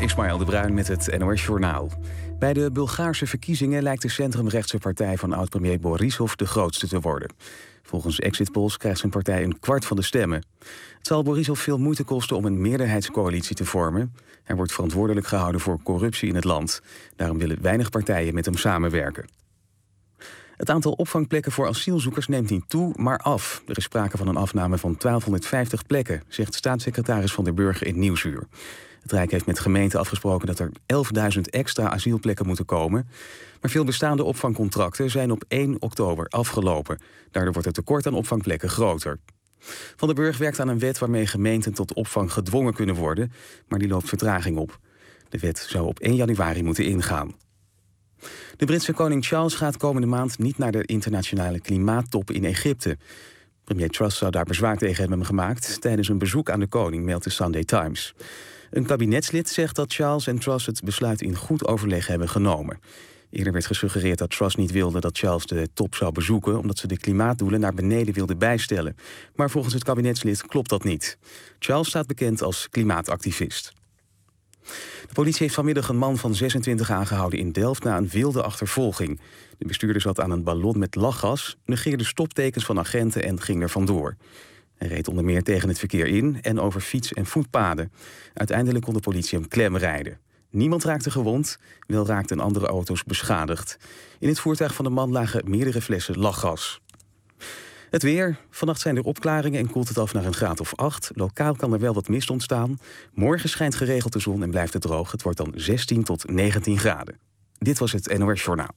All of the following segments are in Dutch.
Ismaël de Bruin met het NOS Journaal. Bij de Bulgaarse verkiezingen lijkt de centrumrechtse partij van oud-premier Borisov de grootste te worden. Volgens exit polls krijgt zijn partij een kwart van de stemmen. Het zal Borisov veel moeite kosten om een meerderheidscoalitie te vormen. Hij wordt verantwoordelijk gehouden voor corruptie in het land. Daarom willen weinig partijen met hem samenwerken. Het aantal opvangplekken voor asielzoekers neemt niet toe, maar af. Er is sprake van een afname van 1250 plekken, zegt staatssecretaris Van der Burg in Nieuwsuur. Het Rijk heeft met gemeenten afgesproken dat er 11.000 extra asielplekken moeten komen. Maar veel bestaande opvangcontracten zijn op 1 oktober afgelopen. Daardoor wordt het tekort aan opvangplekken groter. Van der Burg werkt aan een wet waarmee gemeenten tot opvang gedwongen kunnen worden, maar die loopt vertraging op. De wet zou op 1 januari moeten ingaan. De Britse koning Charles gaat komende maand niet naar de internationale klimaattop in Egypte. Premier Truss zou daar bezwaar tegen hebben gemaakt tijdens een bezoek aan de koning, meldt de Sunday Times. Een kabinetslid zegt dat Charles en Truss het besluit in goed overleg hebben genomen. Eerder werd gesuggereerd dat Truss niet wilde dat Charles de top zou bezoeken, omdat ze de klimaatdoelen naar beneden wilde bijstellen. Maar volgens het kabinetslid klopt dat niet. Charles staat bekend als klimaatactivist. De politie heeft vanmiddag een man van 26 aangehouden in Delft na een wilde achtervolging. De bestuurder zat aan een ballon met lachgas, negeerde stoptekens van agenten en ging er vandoor. Hij reed onder meer tegen het verkeer in en over fiets- en voetpaden. Uiteindelijk kon de politie hem klemrijden. Niemand raakte gewond, wel raakten andere auto's beschadigd. In het voertuig van de man lagen meerdere flessen lachgas. Het weer. Vannacht zijn er opklaringen en koelt het af naar een graad of 8. Lokaal kan er wel wat mist ontstaan. Morgen schijnt geregeld de zon en blijft het droog. Het wordt dan 16 tot 19 graden. Dit was het NOS Journaal.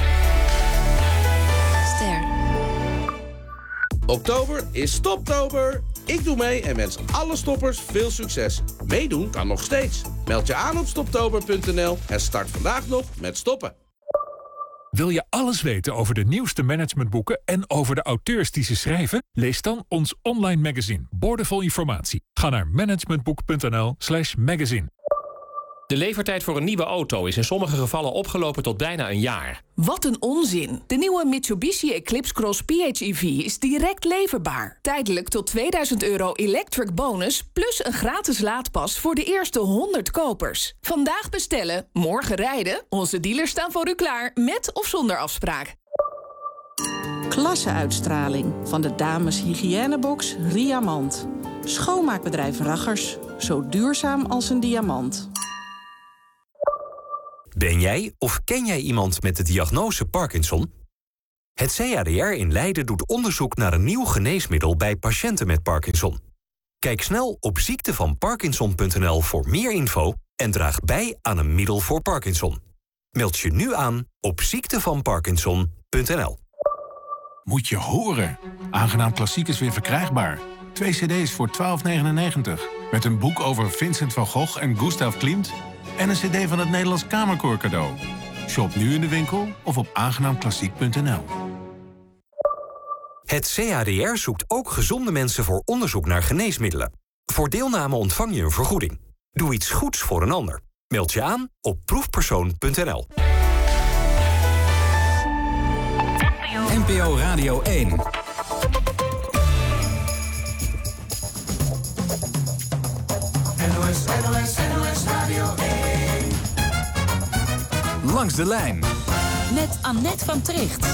Ster. Oktober is Stoptober. Ik doe mee en wens alle stoppers veel succes. Meedoen kan nog steeds. Meld je aan op stoptober.nl en start vandaag nog met stoppen. Wil je alles weten over de nieuwste managementboeken en over de auteurs die ze schrijven? Lees dan ons online magazine, Boordevol Informatie. Ga naar management.nl/magazine. De levertijd voor een nieuwe auto is in sommige gevallen opgelopen tot bijna een jaar. Wat een onzin. De nieuwe Mitsubishi Eclipse Cross PHEV is direct leverbaar. Tijdelijk tot €2000 electric bonus plus een gratis laadpas voor de eerste 100 kopers. Vandaag bestellen, morgen rijden. Onze dealers staan voor u klaar, met of zonder afspraak. Klasse-uitstraling van de dames hygiënebox Riamant. Schoonmaakbedrijf Raggers. Zo duurzaam als een diamant. Ben jij of ken jij iemand met de diagnose Parkinson? Het CADR in Leiden doet onderzoek naar een nieuw geneesmiddel bij patiënten met Parkinson. Kijk snel op ziektevanparkinson.nl voor meer info en draag bij aan een middel voor Parkinson. Meld je nu aan op ziektevanparkinson.nl. Moet je horen. Aangenaam Klassiek is weer verkrijgbaar. 2 cd's voor €12,99. Met een boek over Vincent van Gogh en Gustav Klimt. En een cd van het Nederlands Kamerkoor cadeau. Shop nu in de winkel of op aangenaamklassiek.nl. Het CADR zoekt ook gezonde mensen voor onderzoek naar geneesmiddelen. Voor deelname ontvang je een vergoeding. Doe iets goeds voor een ander. Meld je aan op proefpersoon.nl. NPO Radio 1. NOS Radio 1. Langs de lijn. Met Annette van Tricht.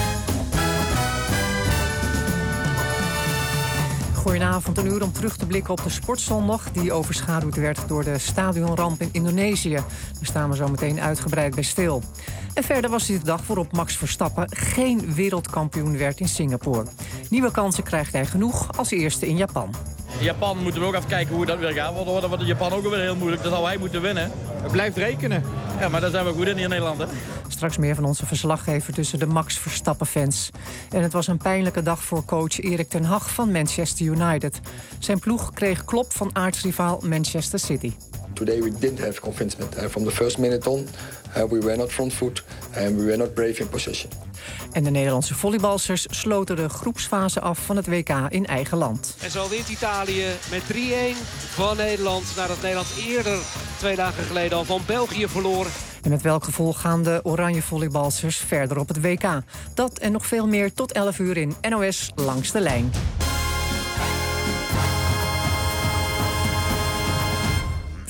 Goedenavond, een uur om terug te blikken op de sportzondag die overschaduwd werd door de stadionramp in Indonesië. Daar staan we zo meteen uitgebreid bij stil. En verder was dit de dag waarop Max Verstappen geen wereldkampioen werd in Singapore. Nieuwe kansen krijgt hij genoeg als eerste in Japan. In Japan moeten we ook even kijken hoe dat weer gaat. Want dan wordt in Japan ook weer heel moeilijk. Dan zou hij moeten winnen. Het blijft rekenen. Ja, maar daar zijn we goed in hier in Nederland, hè? Straks meer van onze verslaggever tussen de Max Verstappen-fans. En het was een pijnlijke dag voor coach Erik ten Hag van Manchester United. Zijn ploeg kreeg klop van aartsrivaal Manchester City. Today we didn't have convincement. From the first minute on, we were not front foot and we were not brave in possession. En de Nederlandse volleybalsters sloten de groepsfase af van het WK in eigen land. En zo wint Italië met 3-1 van Nederland. Nadat Nederland eerder 2 dagen geleden al van België verloor. En met welk gevolg gaan de oranje volleybalsters verder op het WK? Dat en nog veel meer tot 11 uur in NOS Langs de Lijn.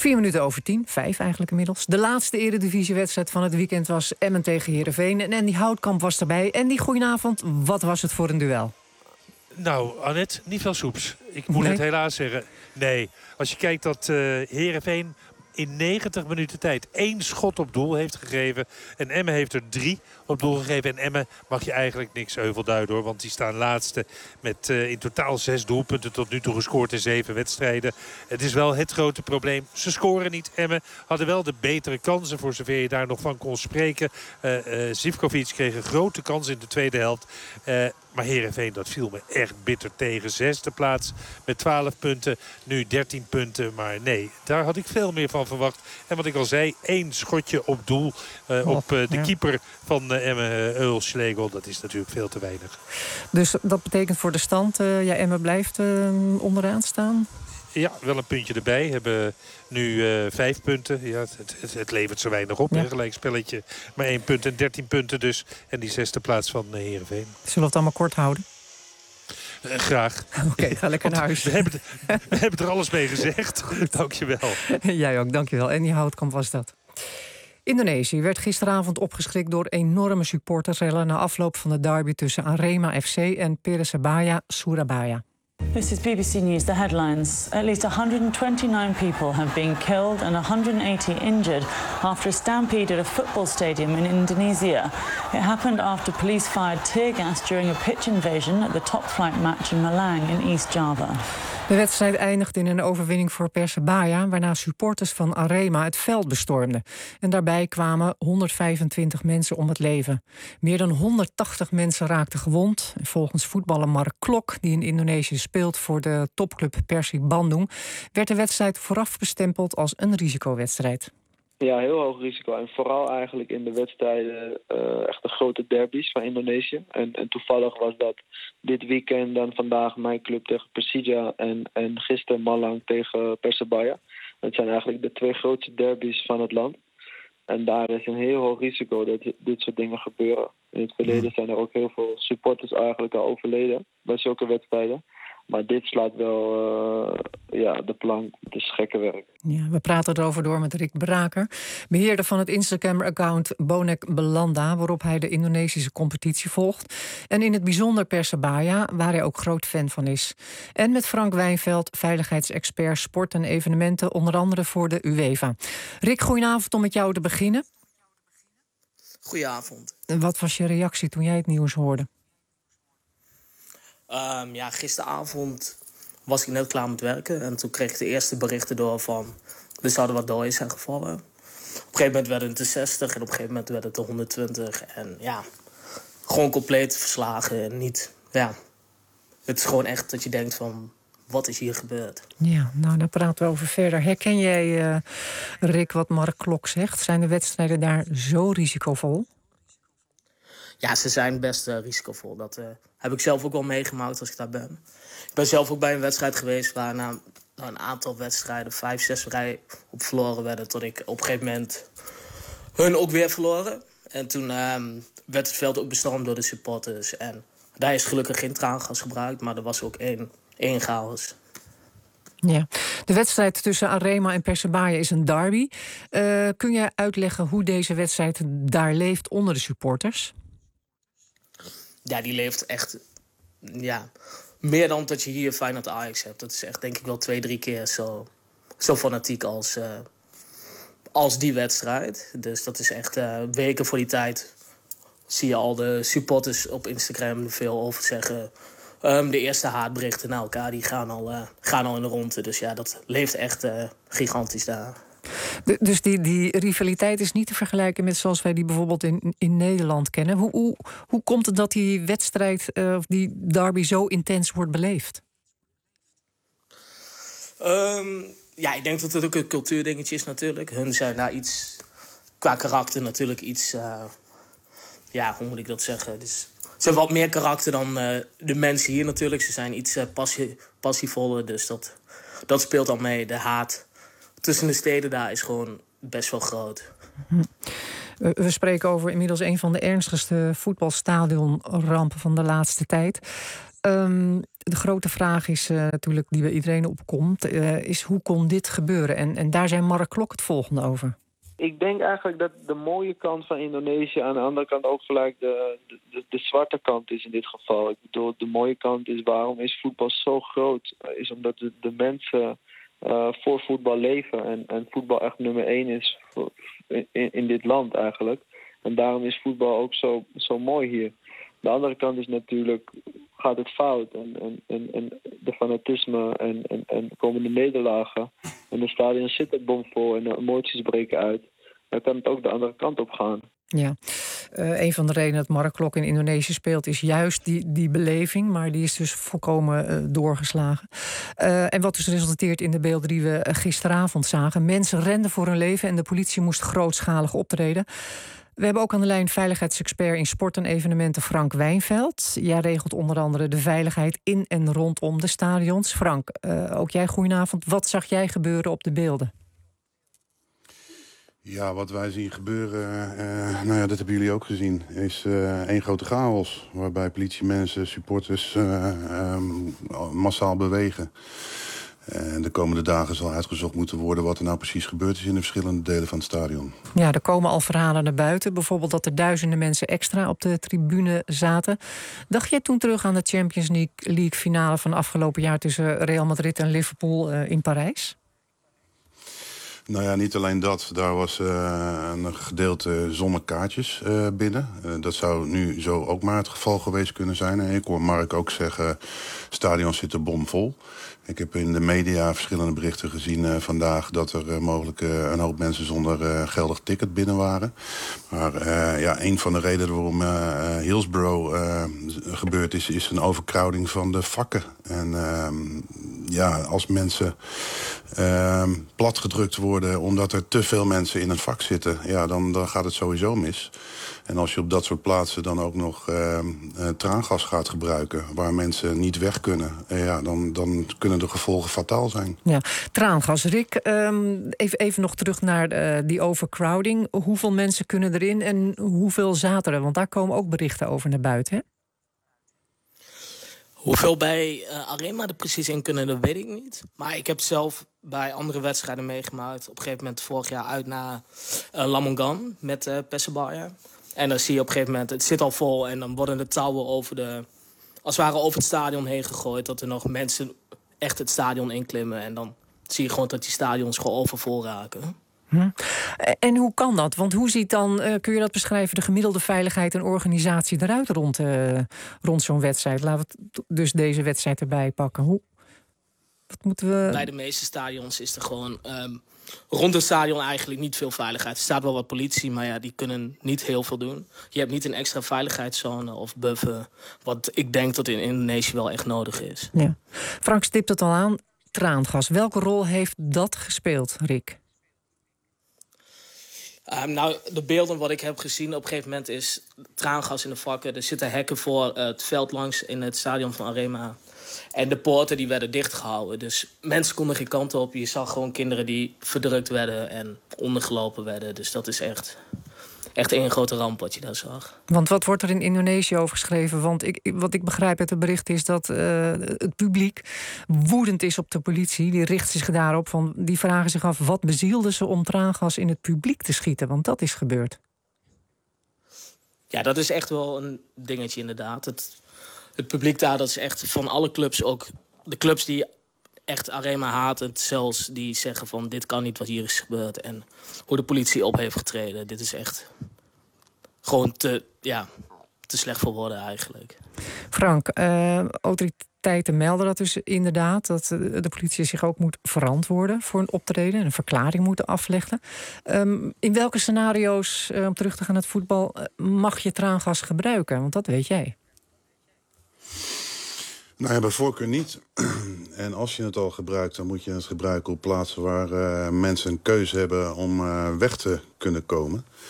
5 eigenlijk inmiddels. De laatste eredivisiewedstrijd van het weekend was Emmen tegen Heerenveen. En Andy Houtkamp was erbij. Andy, goedenavond. Wat was het voor een duel? Nou, Annette, niet veel soeps. Ik moet het helaas zeggen. Nee, als je kijkt dat Heerenveen in 90 minuten tijd 1 schot op doel heeft gegeven. En Emmen heeft er 3 op doel gegeven. En Emmen mag je eigenlijk niks euvel duiden, hoor. Want die staan laatste met in totaal 6 doelpunten tot nu toe gescoord in 7 wedstrijden. Het is wel het grote probleem. Ze scoren niet. Emmen hadden wel de betere kansen, voor zover je daar nog van kon spreken. Zivkovic kreeg een grote kans in de tweede helft. Maar Heerenveen, dat viel me echt bitter tegen. 6e plaats met 12 punten. Nu 13 punten. Maar nee, daar had ik veel meer van verwacht. En wat ik al zei, 1 schotje op doel op de keeper van Emmen, Eul Schlegel. Dat is natuurlijk veel te weinig. Dus dat betekent voor de stand, Emmen blijft onderaan staan? Ja, wel een puntje erbij. Hebben nu 5 punten. Ja, het levert zo weinig op. Ja. Gelijk spelletje. Maar 1 punt en 13 punten dus. En die 6e plaats van Heerenveen. Zullen we het allemaal kort houden? Graag. Oké, ga lekker naar huis. We hebben er alles mee gezegd. Dankjewel. Jij ook, dankjewel. En die Houtkamp was dat. Indonesië werd gisteravond opgeschrikt door enorme supportersrellen na afloop van de derby tussen Arema FC en Persebaya Surabaya. This is BBC News, the headlines. At least 129 people have been killed and 180 injured after a stampede at a football stadium in Indonesia. It happened after police fired tear gas during a pitch invasion at the top flight match in Malang in East Java. De wedstrijd eindigde in een overwinning voor Persebaya, waarna supporters van Arema het veld bestormden. En daarbij kwamen 125 mensen om het leven. Meer dan 180 mensen raakten gewond. En volgens voetballer Mark Klok, die in Indonesië speelt voor de topclub Persib Bandung, werd de wedstrijd vooraf bestempeld als een risicowedstrijd. Ja, heel hoog risico. En vooral eigenlijk in de wedstrijden, echt de grote derbies van Indonesië. En toevallig was dat dit weekend dan vandaag mijn club tegen Persija en gisteren Malang tegen Persebaya. Dat zijn eigenlijk de 2 grootste derbies van het land. En daar is een heel hoog risico dat dit soort dingen gebeuren. In het verleden zijn er ook heel veel supporters eigenlijk al overleden bij zulke wedstrijden. Maar dit slaat wel de plank. Het is gekke werk. Ja, we praten erover door met Rick Braker, beheerder van het Instagram-account Bonek Belanda, waarop hij de Indonesische competitie volgt. En in het bijzonder Persebaya, waar hij ook groot fan van is. En met Frank Wijnveld, veiligheidsexpert sport en evenementen, onder andere voor de UEFA. Rick, goedenavond, om met jou te beginnen. Goedenavond. En wat was je reactie toen jij het nieuws hoorde? Gisteravond was ik net klaar met werken. En toen kreeg ik de eerste berichten door van er zouden wat doden zijn gevallen. Op een gegeven moment werden het de 60 en op een gegeven moment werden het de 120. En ja, gewoon compleet verslagen. En niet, het is gewoon echt dat je denkt van, wat is hier gebeurd? Ja, nou, daar praten we over verder. Herken jij, Rick, wat Mark Klok zegt? Zijn de wedstrijden daar zo risicovol? Ja, ze zijn best risicovol. Dat heb ik zelf ook wel meegemaakt als ik daar ben. Ik ben zelf ook bij een wedstrijd geweest waar na een aantal wedstrijden 5, 6 rij op verloren werden. Tot ik op een gegeven moment hun ook weer verloren. En toen werd het veld ook bestormd door de supporters. En daar is gelukkig geen traangas gebruikt, maar er was ook één chaos. Ja. De wedstrijd tussen Arema en Persebaya is een derby. Kun je uitleggen hoe deze wedstrijd daar leeft onder de supporters? Ja, die leeft echt meer dan dat je hier Feyenoord Ajax hebt. Dat is echt denk ik wel 2-3 keer zo fanatiek als die wedstrijd. Dus dat is echt weken voor die tijd. Zie je al de supporters op Instagram veel over zeggen. De eerste haatberichten naar elkaar die gaan al in de ronde. Dus ja, dat leeft echt gigantisch daar. Dus die rivaliteit is niet te vergelijken met zoals wij die bijvoorbeeld in Nederland kennen. Hoe komt het dat die wedstrijd of die derby zo intens wordt beleefd? Ik denk dat het ook een cultuurdingetje is natuurlijk. Hun zijn daar iets qua karakter natuurlijk iets... hoe moet ik dat zeggen? Dus, ze hebben wat meer karakter dan de mensen hier natuurlijk. Ze zijn iets passievoller, dus dat speelt al mee. De haat tussen de steden daar is gewoon best wel groot. We spreken over inmiddels een van de ernstigste voetbalstadionrampen van de laatste tijd. De grote vraag is natuurlijk die bij iedereen opkomt, is hoe kon dit gebeuren? En daar zei Mark Klok het volgende over. Ik denk eigenlijk dat de mooie kant van Indonesië aan de andere kant ook gelijk de zwarte kant is in dit geval. Ik bedoel, de mooie kant is waarom is voetbal zo groot? Is omdat de mensen voor voetbal leven en voetbal echt nummer 1 is in dit land eigenlijk. En daarom is voetbal ook zo mooi hier. De andere kant is natuurlijk, gaat het fout en de fanatisme en komen de nederlagen. En de stadion zit er bomvol en de emoties breken uit. Dan kan het ook de andere kant op gaan. Ja, een van de redenen dat Mark Klok in Indonesië speelt is juist die beleving, maar die is dus volkomen doorgeslagen. En wat dus resulteert in de beelden die we gisteravond zagen. Mensen renden voor hun leven en de politie moest grootschalig optreden. We hebben ook aan de lijn veiligheidsexpert in sport en evenementen Frank Wijnveld. Jij regelt onder andere de veiligheid in en rondom de stadions. Frank, ook jij goedenavond. Wat zag jij gebeuren op de beelden? Ja, wat wij zien gebeuren, dat hebben jullie ook gezien, is één grote chaos. Waarbij politiemensen, supporters massaal bewegen. En de komende dagen zal uitgezocht moeten worden wat er nou precies gebeurd is in de verschillende delen van het stadion. Ja, er komen al verhalen naar buiten. Bijvoorbeeld dat er duizenden mensen extra op de tribune zaten. Dacht jij toen terug aan de Champions League finale van afgelopen jaar tussen Real Madrid en Liverpool in Parijs? Nou ja, niet alleen dat. Daar was een gedeelte zonder kaartjes binnen. Dat zou nu zo ook maar het geval geweest kunnen zijn. En ik hoor Mark ook zeggen, stadion zit er bomvol. Ik heb in de media verschillende berichten gezien vandaag dat er mogelijk een hoop mensen zonder geldig ticket binnen waren. Maar een van de redenen waarom Hillsborough gebeurd is een overcrowding van de vakken. En als mensen platgedrukt worden omdat er te veel mensen in een vak zitten, dan gaat het sowieso mis. En als je op dat soort plaatsen dan ook nog traangas gaat gebruiken, waar mensen niet weg kunnen, dan kunnen de gevolgen fataal zijn. Ja, traangas. Rick, even nog terug naar die overcrowding. Hoeveel mensen kunnen erin en hoeveel zaten er? Want daar komen ook berichten over naar buiten, hè? Hoeveel bij Arema er precies in kunnen, dat weet ik niet. Maar ik heb zelf bij andere wedstrijden meegemaakt. Op een gegeven moment vorig jaar uit naar Lamongan met Persebaya. En dan zie je op een gegeven moment, het zit al vol en dan worden de touwen als het ware over het stadion heen gegooid. Dat er nog mensen echt het stadion inklimmen. En dan zie je gewoon dat die stadions gewoon overvol raken. En hoe kan dat? Want hoe ziet dan, kun je dat beschrijven, de gemiddelde veiligheid en organisatie eruit rond zo'n wedstrijd? Laten we dus deze wedstrijd erbij pakken. Wat moeten we... Bij de meeste stadions is er gewoon rond het stadion eigenlijk niet veel veiligheid. Er staat wel wat politie, maar die kunnen niet heel veel doen. Je hebt niet een extra veiligheidszone of buffer, wat ik denk dat in Indonesië wel echt nodig is. Ja. Frank stipt het al aan, traangas. Welke rol heeft dat gespeeld, Rick? De beelden wat ik heb gezien op een gegeven moment is traangas in de vakken. Er zitten hekken voor het veld langs in het stadion van Arema. En de poorten die werden dichtgehouden. Dus mensen konden geen kant op. Je zag gewoon kinderen die verdrukt werden en ondergelopen werden. Dus dat is echt één grote ramp wat je daar zag. Want wat wordt er in Indonesië over geschreven? Want wat ik begrijp uit het bericht is dat het publiek woedend is op de politie. Die richt zich daarop van, die vragen zich af, wat bezielde ze om traangas in het publiek te schieten? Want dat is gebeurd. Ja, dat is echt wel een dingetje inderdaad. Het publiek daar, dat is echt van alle clubs ook. De clubs die echt Arema haten, zelfs die zeggen van, dit kan niet wat hier is gebeurd. En hoe de politie op heeft getreden. Dit is echt gewoon te slecht voor woorden eigenlijk. Frank, autoriteiten melden dat dus inderdaad, dat de politie zich ook moet verantwoorden voor een optreden en een verklaring moeten afleggen. In welke scenario's, om terug te gaan naar het voetbal, mag je traangas gebruiken? Want dat weet jij. Nou ja, bij voorkeur niet. En als je het al gebruikt, dan moet je het gebruiken op plaatsen waar mensen een keuze hebben om weg te kunnen komen.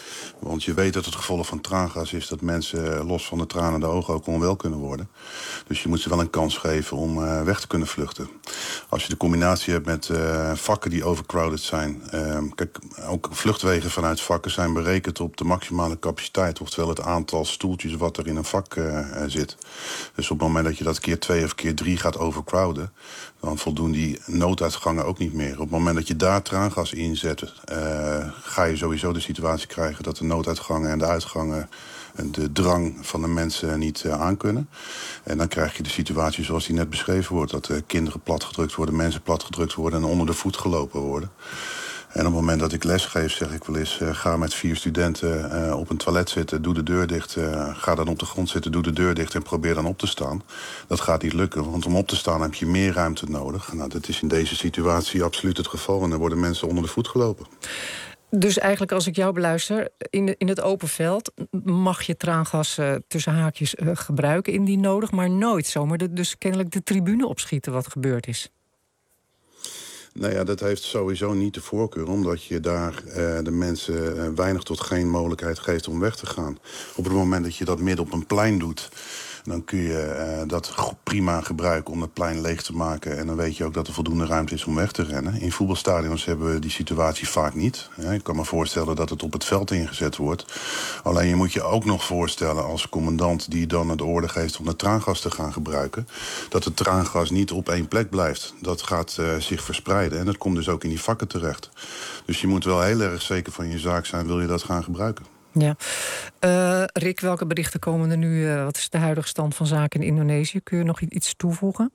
Want je weet dat het gevolg van traangas is dat mensen los van de tranen de ogen ook onwel kunnen worden. Dus je moet ze wel een kans geven om weg te kunnen vluchten. Als je de combinatie hebt met vakken die overcrowded zijn. Kijk, ook vluchtwegen vanuit vakken zijn berekend op de maximale capaciteit. Oftewel het aantal stoeltjes wat er in een vak zit. Dus op het moment dat je dat keer 2 of keer 3 gaat overcrowden, dan voldoen die nooduitgangen ook niet meer. Op het moment dat je daar traangas inzet, ga je sowieso de situatie krijgen dat de nooduitgangen en de uitgangen de drang van de mensen niet aankunnen. En dan krijg je de situatie zoals die net beschreven wordt. Dat kinderen platgedrukt worden, mensen platgedrukt worden en onder de voet gelopen worden. En op het moment dat ik les geef, zeg ik wel eens, ga met 4 studenten op een toilet zitten, doe de deur dicht. Ga dan op de grond zitten, doe de deur dicht en probeer dan op te staan. Dat gaat niet lukken, want om op te staan heb je meer ruimte nodig. Nou, dat is in deze situatie absoluut het geval en dan worden mensen onder de voet gelopen. Dus eigenlijk als ik jou beluister, in het open veld mag je traangas tussen haakjes gebruiken indien nodig, maar nooit zomaar dus kennelijk de tribune opschieten wat gebeurd is. Nou ja, dat heeft sowieso niet de voorkeur, omdat je daar de mensen weinig tot geen mogelijkheid geeft om weg te gaan. Op het moment dat je dat midden op een plein doet, dan kun je dat prima gebruiken om het plein leeg te maken. En dan weet je ook dat er voldoende ruimte is om weg te rennen. In voetbalstadions hebben we die situatie vaak niet. Ik kan me voorstellen dat het op het veld ingezet wordt. Alleen je moet je ook nog voorstellen als commandant die dan de orde geeft om het traangas te gaan gebruiken, dat het traangas niet op één plek blijft. Dat gaat zich verspreiden en dat komt dus ook in die vakken terecht. Dus je moet wel heel erg zeker van je zaak zijn, wil je dat gaan gebruiken. Ja. Rick, welke berichten komen er nu? Wat is de huidige stand van zaken in Indonesië? Kun je nog iets toevoegen?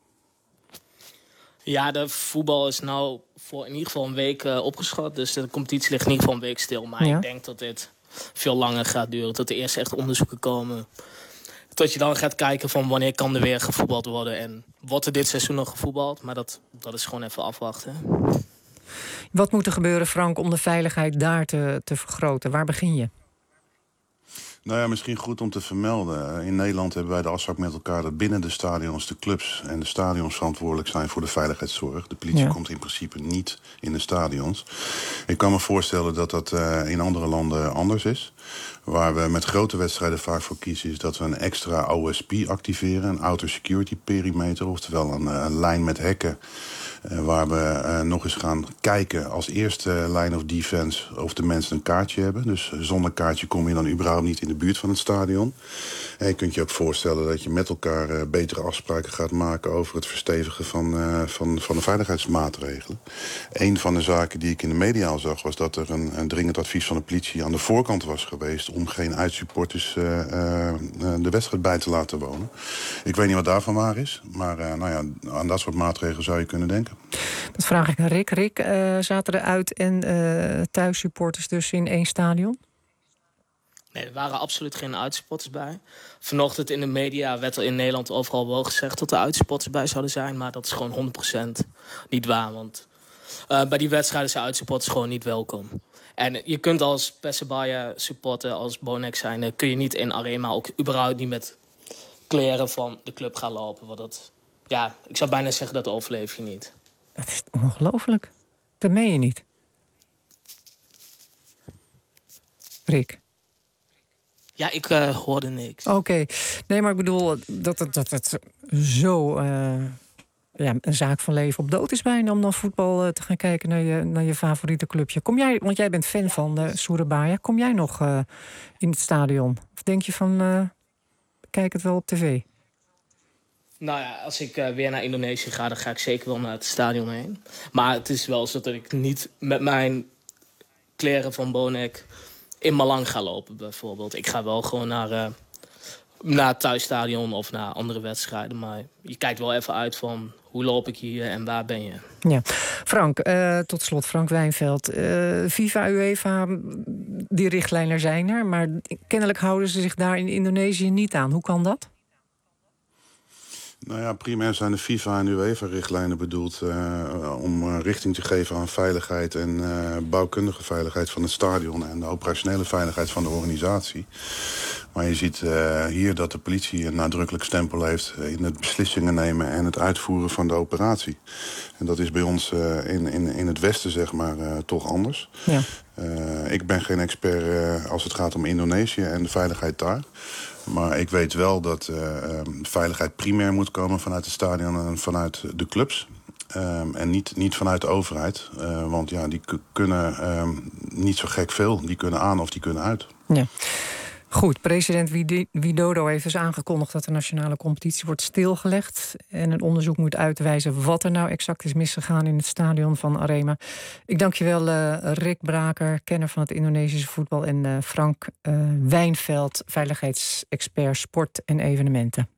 Ja, de voetbal is nou voor in ieder geval een week opgeschort. Dus de competitie ligt in ieder geval een week stil. Maar ik denk dat dit veel langer gaat duren. Dat er eerst echt onderzoeken komen. Tot je dan gaat kijken van wanneer kan er weer gevoetbald worden. En wordt er dit seizoen nog gevoetbald? Maar dat is gewoon even afwachten. Wat moet er gebeuren, Frank, om de veiligheid daar te vergroten? Waar begin je? Nou ja, misschien goed om te vermelden. In Nederland hebben wij de afspraak met elkaar dat binnen de stadions de clubs en de stadions verantwoordelijk zijn voor de veiligheidszorg. De politie komt in principe niet in de stadions. Ik kan me voorstellen dat dat in andere landen anders is. Waar we met grote wedstrijden vaak voor kiezen is dat we een extra OSP activeren. Een Outer Security Perimeter, oftewel een lijn met hekken. Waar we nog eens gaan kijken als eerste line of defense of de mensen een kaartje hebben. Dus zonder kaartje kom je dan überhaupt niet in de buurt van het stadion. En je kunt je ook voorstellen dat je met elkaar betere afspraken gaat maken over het verstevigen van de veiligheidsmaatregelen. Een van de zaken die ik in de media al zag was dat er een dringend advies van de politie aan de voorkant was geweest om geen uitsupporters de wedstrijd bij te laten wonen. Ik weet niet wat daarvan waar is, maar aan dat soort maatregelen zou je kunnen denken. Dat vraag ik aan Rick. Rick, zaten er uit- en thuissupporters dus in één stadion? Nee, er waren absoluut geen uitsupporters bij. Vanochtend in de media werd er in Nederland overal wel gezegd dat er uitsupporters bij zouden zijn. Maar dat is gewoon 100% niet waar. Want bij die wedstrijden zijn uitsupporters gewoon niet welkom. En je kunt als Persebaya supporter, als Bonek zijn, kun je niet in Arema, ook überhaupt niet met kleren van de club gaan lopen. Want dat, ja, ik zou bijna zeggen dat overleef je niet. Dat is ongelooflijk. Dat meen je niet. Rick. Ja, ik hoorde niks. Oké. Nee, maar ik bedoel dat het zo een zaak van leven op dood is bijna om dan voetbal te gaan kijken naar je favoriete clubje. Kom jij, want jij bent fan van Surabaya, kom jij nog in het stadion? Of denk je van, kijk het wel op tv? Nou ja, als ik weer naar Indonesië ga, dan ga ik zeker wel naar het stadion heen. Maar het is wel zo dat ik niet met mijn kleren van Bonek in Malang ga lopen, bijvoorbeeld. Ik ga wel gewoon naar het thuisstadion of naar andere wedstrijden. Maar je kijkt wel even uit van hoe loop ik hier en waar ben je. Ja. Frank, tot slot Frank Wijnveld. FIFA, UEFA, die richtlijnen zijn er, maar kennelijk houden ze zich daar in Indonesië niet aan. Hoe kan dat? Nou ja, primair zijn de FIFA en UEFA-richtlijnen bedoeld om richting te geven aan veiligheid en bouwkundige veiligheid van het stadion en de operationele veiligheid van de organisatie. Maar je ziet hier dat de politie een nadrukkelijk stempel heeft in het beslissingen nemen en het uitvoeren van de operatie. En dat is bij ons in het Westen, zeg maar, toch anders. Ja. Ik ben geen expert als het gaat om Indonesië en de veiligheid daar. Maar ik weet wel dat veiligheid primair moet komen vanuit het stadion en vanuit de clubs. En niet vanuit de overheid. Want ja, die kunnen niet zo gek veel. Die kunnen aan of die kunnen uit. Ja. Goed, president Widodo heeft dus aangekondigd dat de nationale competitie wordt stilgelegd. En een onderzoek moet uitwijzen wat er nou exact is misgegaan in het stadion van Arema. Ik dank je wel, Rick Braker, kenner van het Indonesische voetbal. En Frank Wijnveld, veiligheidsexpert sport en evenementen.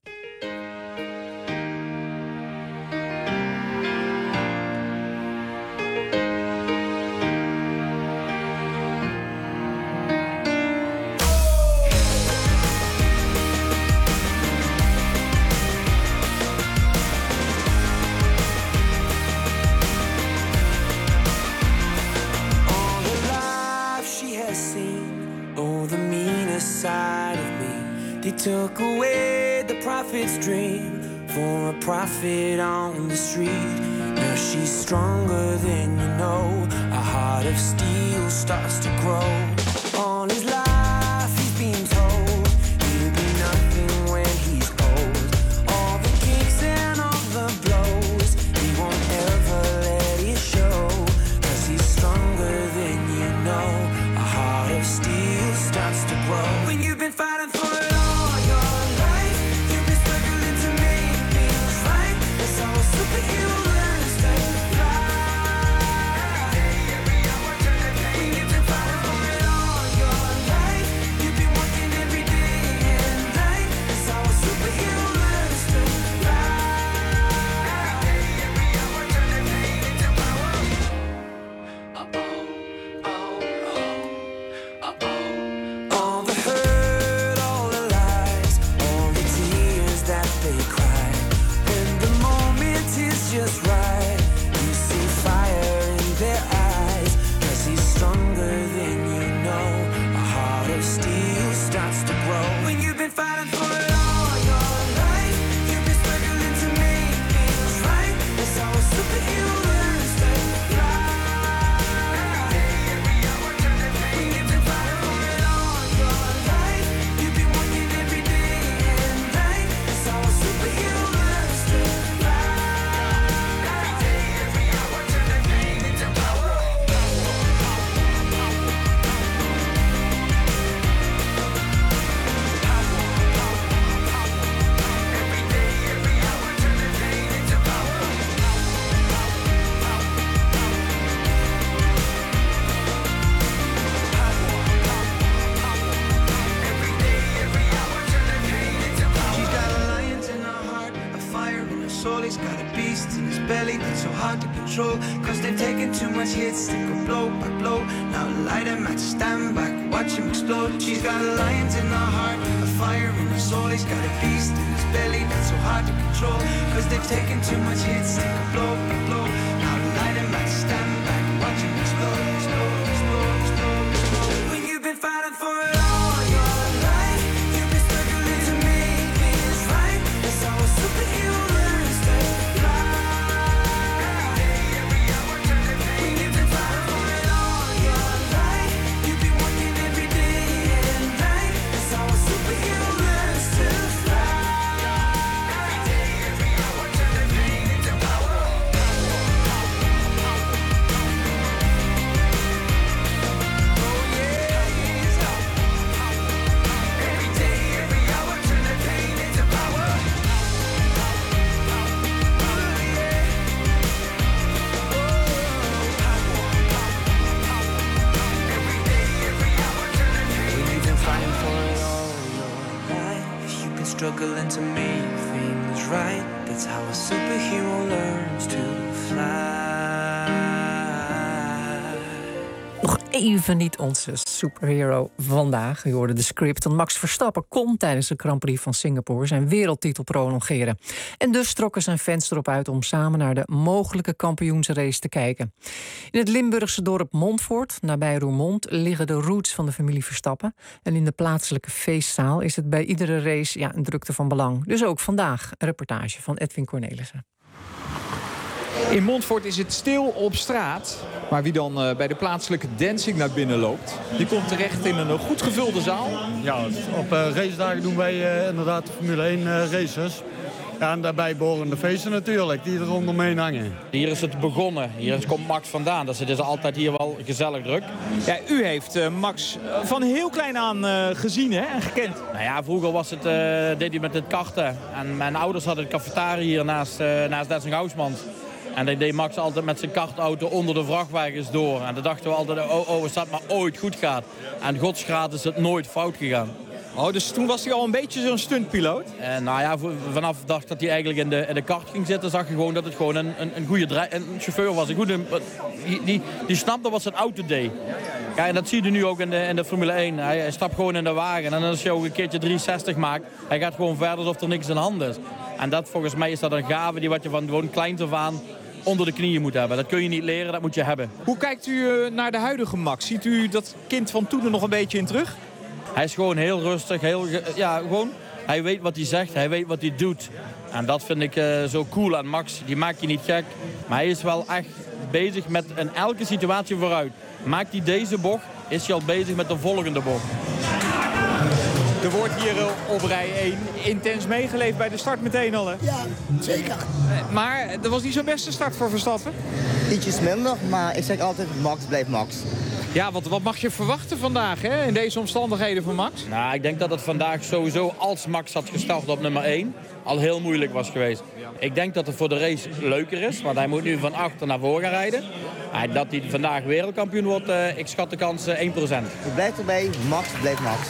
They took away the prophet's dream for a prophet on the street. Now she's stronger than you know. A heart of steel starts to grow. All his life he's been told he'll be nothing when he's old. All the kicks and all the blows, he won't ever let it show. 'Cause he's stronger than you know. A heart of steel starts to grow. When you've been fighting for it all your life, you've been struggling to make things right. That's how a superhero learns to fly. When you've been fighting for it all your life, you've been working every day and night. That's how a superhero learns to fly. All the hurt, all the lies, all the tears that they cry. When the moment is just right, you see fire in their eyes. 'Cause he's stronger than you know. A heart of steel starts to grow. When you've been fighting for it all your life, you've been struggling to make things right. That's how a superhero learns to fly. When you've been fighting for it all your life, you've been working every day and night. That's how a superhero learns to fly. Every hour, turn the pain into power. Every day, every hour, turn the pain into power. Every day, every hour, turn the pain into power. She's got a lion in her heart, a fire in her soul. He's got a beast in his belly that's so hard to control. 'Cause they've taken too much hits, they go blow by blow. Now light him at stand back, watch him explode. She's got a lion in her heart, a fire in her soul. He's got a beast in his belly that's so hard to control. 'Cause they've taken too much hits, they go blow by blow. Now light him at stand back, watch him explode, explode, explode, explode, explode. When you've been fighting for it all your life, you've been struggling to make things right. That's how a superhero learns to fly. When you've been fighting for it all your life, you've been working every day and night. That's how a superhero learns to fly. Every day, every hour, turn the pain into power. Every day, every hour, turn the pain into power. Every day, every hour, turn the pain When you've into been fighting power. for it all your life, you've been struggling to make things right. That's how a superhero learns to fly. Nog even niet onze superhero vandaag. U hoorde de script. Want Max Verstappen kon tijdens de Grand Prix van Singapore zijn wereldtitel prolongeren. En dus trokken zijn fans erop uit om samen naar de mogelijke kampioensrace te kijken. In het Limburgse dorp Montfort, nabij Roermond, liggen de roots van de familie Verstappen. En in de plaatselijke feestzaal is het bij iedere race een drukte van belang. Dus ook vandaag een reportage van Edwin Cornelissen. In Montfort is het stil op straat. Maar wie dan bij de plaatselijke dancing naar binnen loopt, die komt terecht in een goed gevulde zaal. Ja, op racedagen doen wij inderdaad de Formule 1 races. Ja, en daarbij behoren de feesten natuurlijk, die er rondomheen hangen. Hier is het begonnen. Hier komt Max vandaan. Dus het is altijd hier wel gezellig druk. Ja, u heeft Max van heel klein aan gezien en gekend. Nou ja, vroeger was het, deed hij met het karten. En mijn ouders hadden het cafetaria hier naast Dessing Housemans. En dan deed Max altijd met zijn kartauto onder de vrachtwagens door. En dan dachten we altijd, als dat maar ooit goed gaat. En godsgraad is het nooit fout gegaan. Oh, dus toen was hij al een beetje zo'n stuntpiloot? Nou ja, vanaf de dag dat hij eigenlijk in de kart ging zitten, zag je gewoon dat het gewoon een goede chauffeur was. Die snapte wat zijn auto deed. Ja, en dat zie je nu ook in de Formule 1. Hij stapt gewoon in de wagen en als je ook een keertje 360 maakt, hij gaat gewoon verder alsof er niks in de hand is. En dat, volgens mij is dat een gave die wat je van gewoon kleins af aan onder de knieën moet hebben. Dat kun je niet leren, dat moet je hebben. Hoe kijkt u naar de huidige Max? Ziet u dat kind van toen er nog een beetje in terug? Hij is gewoon heel rustig. Hij weet wat hij zegt, hij weet wat hij doet. En dat vind ik zo cool aan Max. Die maakt je niet gek. Maar hij is wel echt bezig met in elke situatie vooruit. Maakt hij deze bocht, is hij al bezig met de volgende bocht. Er wordt hier op rij 1 intens meegeleefd bij de start meteen al, hè? Ja, zeker. Maar dat was niet zo'n beste start voor Verstappen? Ietsjes minder, maar ik zeg altijd Max blijft Max. Ja, wat mag je verwachten vandaag, hè, in deze omstandigheden voor Max? Nou, ik denk dat het vandaag sowieso, als Max had gestart op nummer 1, al heel moeilijk was geweest. Ik denk dat het voor de race leuker is, want hij moet nu van achter naar voren gaan rijden. Dat hij vandaag wereldkampioen wordt, ik schat de kans 1%. Ik blijf erbij, Max blijft Max.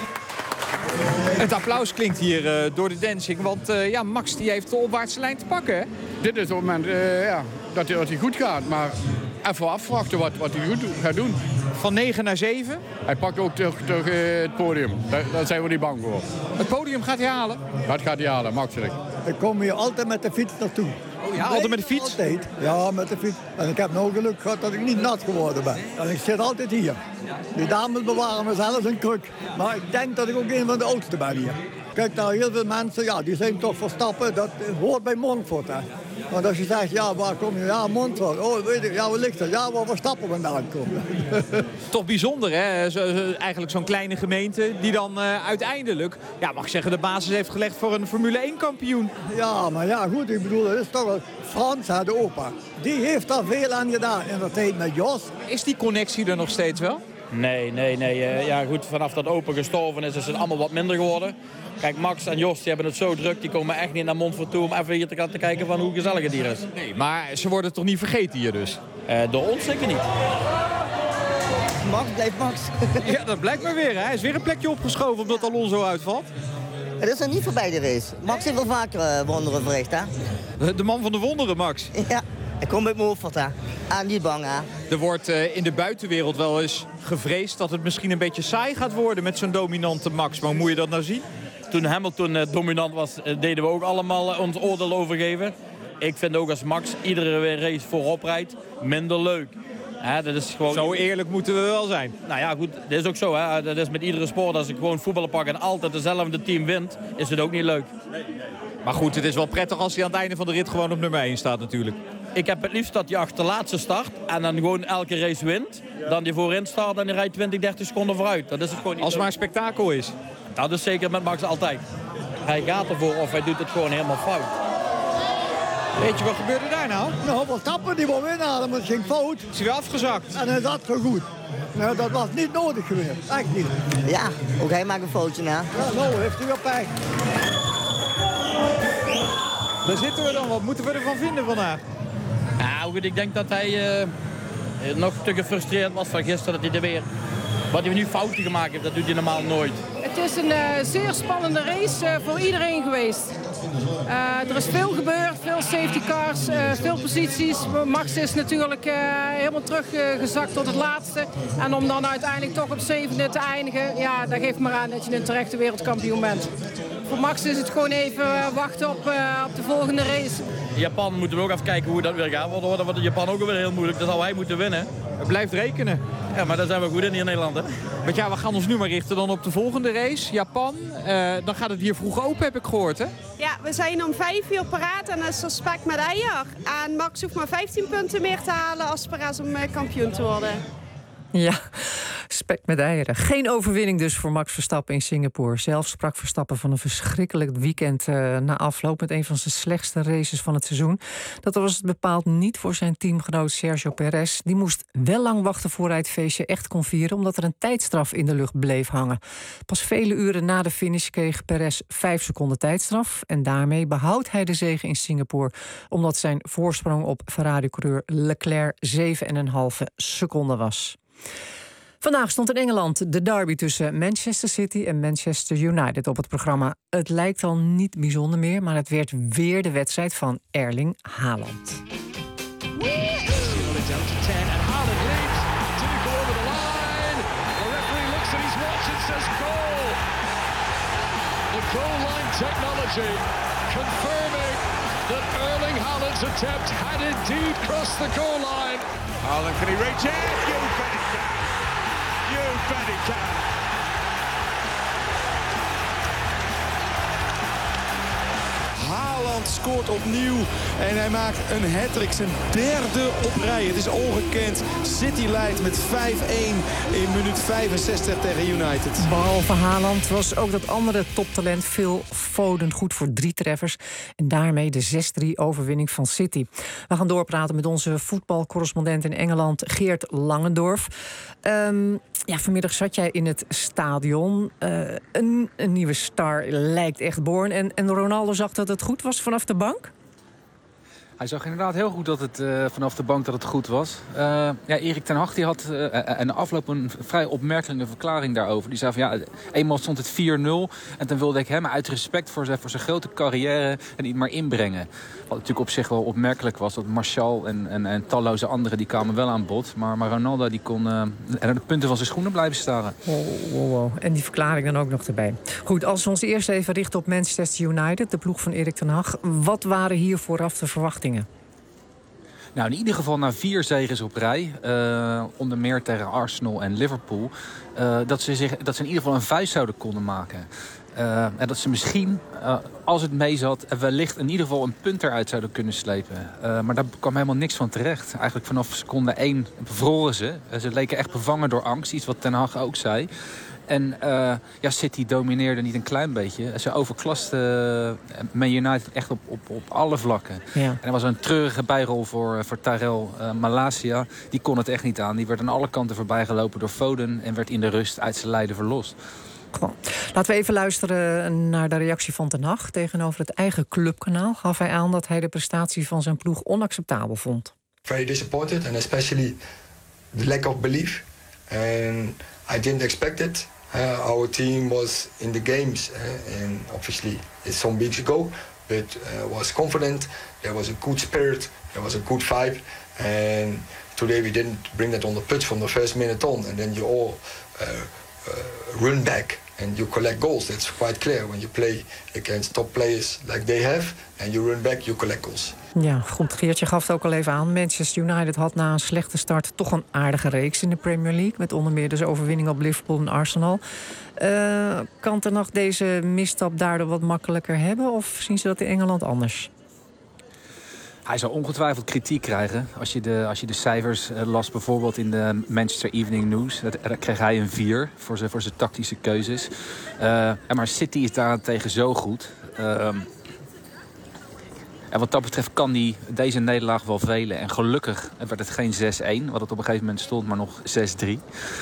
Het applaus klinkt hier door de dancing, want Max die heeft de opwaartse lijn te pakken, hè? Dit is het moment dat hij goed gaat, maar even afwachten wat hij goed gaat doen. Van 9 naar 7? Hij pakt ook terug het podium. Daar zijn we niet bang voor. Het podium gaat hij halen? Dat gaat hij halen, makkelijk. Ik kom hier altijd met de fiets naartoe. Oh ja, altijd met de fiets? Altijd. Ja, met de fiets. En ik heb nou geluk gehad dat ik niet nat geworden ben. En ik zit altijd hier. Die dames bewaren me zelfs een kruk. Maar ik denk dat ik ook een van de oudste ben hier. Kijk, nou, heel veel mensen, die zijn toch Verstappen. Dat hoort bij Montfort, hè. Want als je zegt, waar kom je? Ja, Montfort. Oh, weet ik, waar ligt dat? Ja, waar Verstappen vandaan komt. Toch bijzonder, hè? Eigenlijk zo'n kleine gemeente die dan uiteindelijk, mag ik zeggen, de basis heeft gelegd voor een Formule 1 kampioen. Ja, maar goed, ik bedoel, dat is toch wel Frans, hè, de opa. Die heeft daar veel aan gedaan in de tijd met Jos. Is die connectie er nog steeds wel? Nee. Goed, vanaf dat opa gestorven is het allemaal wat minder geworden. Kijk, Max en Jos die hebben het zo druk. Die komen echt niet naar Montfort toe om even hier te kijken van hoe gezellig het hier is. Nee, maar ze worden toch niet vergeten hier dus? Door ons zeker niet. Max blijft Max. Ja, dat blijkt maar weer. Hè. Hij is weer een plekje opgeschoven omdat Alonso uitvalt. Het is nog niet voorbij de race. Max heeft wel vaker wonderen verricht, hè? De man van de wonderen, Max. Ja, ik kom uit Montfort, hè. Ah, niet bang, hè. Er wordt in de buitenwereld wel eens gevreesd dat het misschien een beetje saai gaat worden met zo'n dominante Max. Maar hoe moet je dat nou zien? Toen Hamilton dominant was, deden we ook allemaal ons oordeel over geven. Ik vind ook als Max iedere race voorop rijdt, minder leuk. Dat is gewoon... Zo eerlijk moeten we wel zijn. Nou ja, goed, dat is ook zo. Hè. Dat is met iedere sport. Als ik gewoon voetballen pak en altijd dezelfde team wint, is het ook niet leuk. Maar goed, het is wel prettig als hij aan het einde van de rit gewoon op nummer 1 staat natuurlijk. Ik heb het liefst dat hij achterlaatste start en dan gewoon elke race wint. Dan die voorin start en die rijdt 20, 30 seconden vooruit. Dat is het gewoon niet als leuk. maar spektakel is. Dat is zeker met Max altijd. Hij gaat ervoor of hij doet het gewoon helemaal fout. Weet je, wat gebeurde daar nou? Nou, Verstappen die wou inhalen, maar het ging fout. Is hij weer afgezakt? En hij zat zo goed. Nou, dat was niet nodig geweest. Echt niet. Ja, ook hij maakt een foutje, hè? Ja, nou heeft hij weer pech. Daar zitten we dan. Wat moeten we ervan vinden vandaag? Nou goed, ik denk dat hij nog te gefrustreerd was van gisteren. Dat hij er weer... Wat hij nu fouten gemaakt heeft, dat doet hij normaal nooit. Het is een zeer spannende race voor iedereen geweest. Er is veel gebeurd, veel safety cars, veel posities. Max is natuurlijk helemaal teruggezakt tot het laatste. En om dan uiteindelijk toch op 7e te eindigen, ja, dat geeft maar aan dat je een terechte wereldkampioen bent. Voor Max is het gewoon even wachten op de volgende race. Japan moeten we ook even kijken hoe dat weer gaat. Want dan wordt Japan ook weer heel moeilijk. Dan zal hij moeten winnen. Het blijft rekenen. Ja, maar daar zijn we goed in hier in Nederland, hè? Want ja, we gaan ons nu maar richten dan op de volgende race, Japan. Dan gaat het hier vroeg open, heb ik gehoord, hè? Ja, we zijn om 5 uur paraat en dat is een spekmedaille. En Max hoeft maar 15 punten meer te halen als Perez om kampioen te worden. Ja, spek met eieren. Geen overwinning dus voor Max Verstappen in Singapore. Zelf sprak Verstappen van een verschrikkelijk weekend na afloop met een van zijn slechtste races van het seizoen. Dat was het bepaald niet voor zijn teamgenoot Sergio Perez. Die moest wel lang wachten voor hij het feestje echt kon vieren, omdat er een tijdstraf in de lucht bleef hangen. Pas vele uren na de finish kreeg Perez 5 seconden tijdstraf. En daarmee behoudt hij de zege in Singapore, omdat zijn voorsprong op Ferrari-coureur Leclerc 7,5 seconden was. Vandaag stond in Engeland de derby tussen Manchester City en Manchester United op het programma. Het lijkt al niet bijzonder meer, maar het werd weer de wedstrijd van Erling Haaland. Attempt had indeed crossed the goal line. Haaland, can he reach it? You bet he can. You bet he can. Haaland scoort opnieuw en hij maakt een hat-trick, zijn derde op rij. Het is ongekend. City leidt met 5-1 in minuut 65 tegen United. Behalve Haaland was ook dat andere toptalent Phil Foden goed voor 3 treffers. En daarmee de 6-3 overwinning van City. We gaan doorpraten met onze voetbalcorrespondent in Engeland, Geert Langendorf. Vanmiddag zat jij in het stadion. Een nieuwe star lijkt echt born. En Ronaldo zag dat het goed was vanaf de bank? Hij zag inderdaad heel goed dat het vanaf de bank dat het goed was. Erik ten Hag die had aan de afloop een vrij opmerkelijke verklaring daarover. Die zei van eenmaal stond het 4-0 en dan wilde ik hem uit respect voor zijn grote carrière er niet maar inbrengen. Wat natuurlijk op zich wel opmerkelijk was, dat Martial en talloze anderen die kwamen wel aan bod. Maar Ronaldo die kon aan de punten van zijn schoenen blijven staren. Wow. En die verklaring dan ook nog erbij. Goed, als we ons eerst even richten op Manchester United, de ploeg van Erik ten Hag. Wat waren hier vooraf de verwachtingen? Nou, in ieder geval na 4 zeges op rij, onder meer tegen Arsenal en Liverpool, dat ze in ieder geval een vuist zouden konden maken. En dat ze misschien, als het mee zat, wellicht in ieder geval een punt eruit zouden kunnen slepen. Maar daar kwam helemaal niks van terecht. Eigenlijk vanaf seconde 1 bevroren ze. Ze leken echt bevangen door angst, iets wat Ten Hag ook zei. En City domineerde niet een klein beetje. Ze overklaste Man United echt op alle vlakken. Ja. En er was een treurige bijrol voor Tyrell Malacia. Die kon het echt niet aan. Die werd aan alle kanten voorbij gelopen door Foden en werd in de rust uit zijn lijden verlost. Gewoon. Laten we even luisteren naar de reactie van Ten Hag. Tegenover het eigen clubkanaal gaf hij aan dat hij de prestatie van zijn ploeg onacceptabel vond. Very disappointed and especially the lack of belief. And I didn't expect it. Our team was in the games and obviously it's some weeks ago, but was confident. There was a good spirit. There was a good vibe. And today we didn't bring that on the pitch from the first minute on. And then you all run back and you collect goals. That's quite clear when you play against top players like they have. And you run back, you collect goals. Ja, goed. Geertje gaf het ook al even aan. Manchester United had na een slechte start toch een aardige reeks in de Premier League. Met onder meer dus overwinning op Liverpool en Arsenal. Kan Ten Hag deze misstap daardoor wat makkelijker hebben? Of zien ze dat in Engeland anders? Hij zou ongetwijfeld kritiek krijgen. Als je de cijfers las, bijvoorbeeld in de Manchester Evening News, daar kreeg hij een 4 voor zijn tactische keuzes. Maar City is daarentegen zo goed. En wat dat betreft kan deze nederlaag wel velen. En gelukkig werd het geen 6-1, wat het op een gegeven moment stond, maar nog 6-3.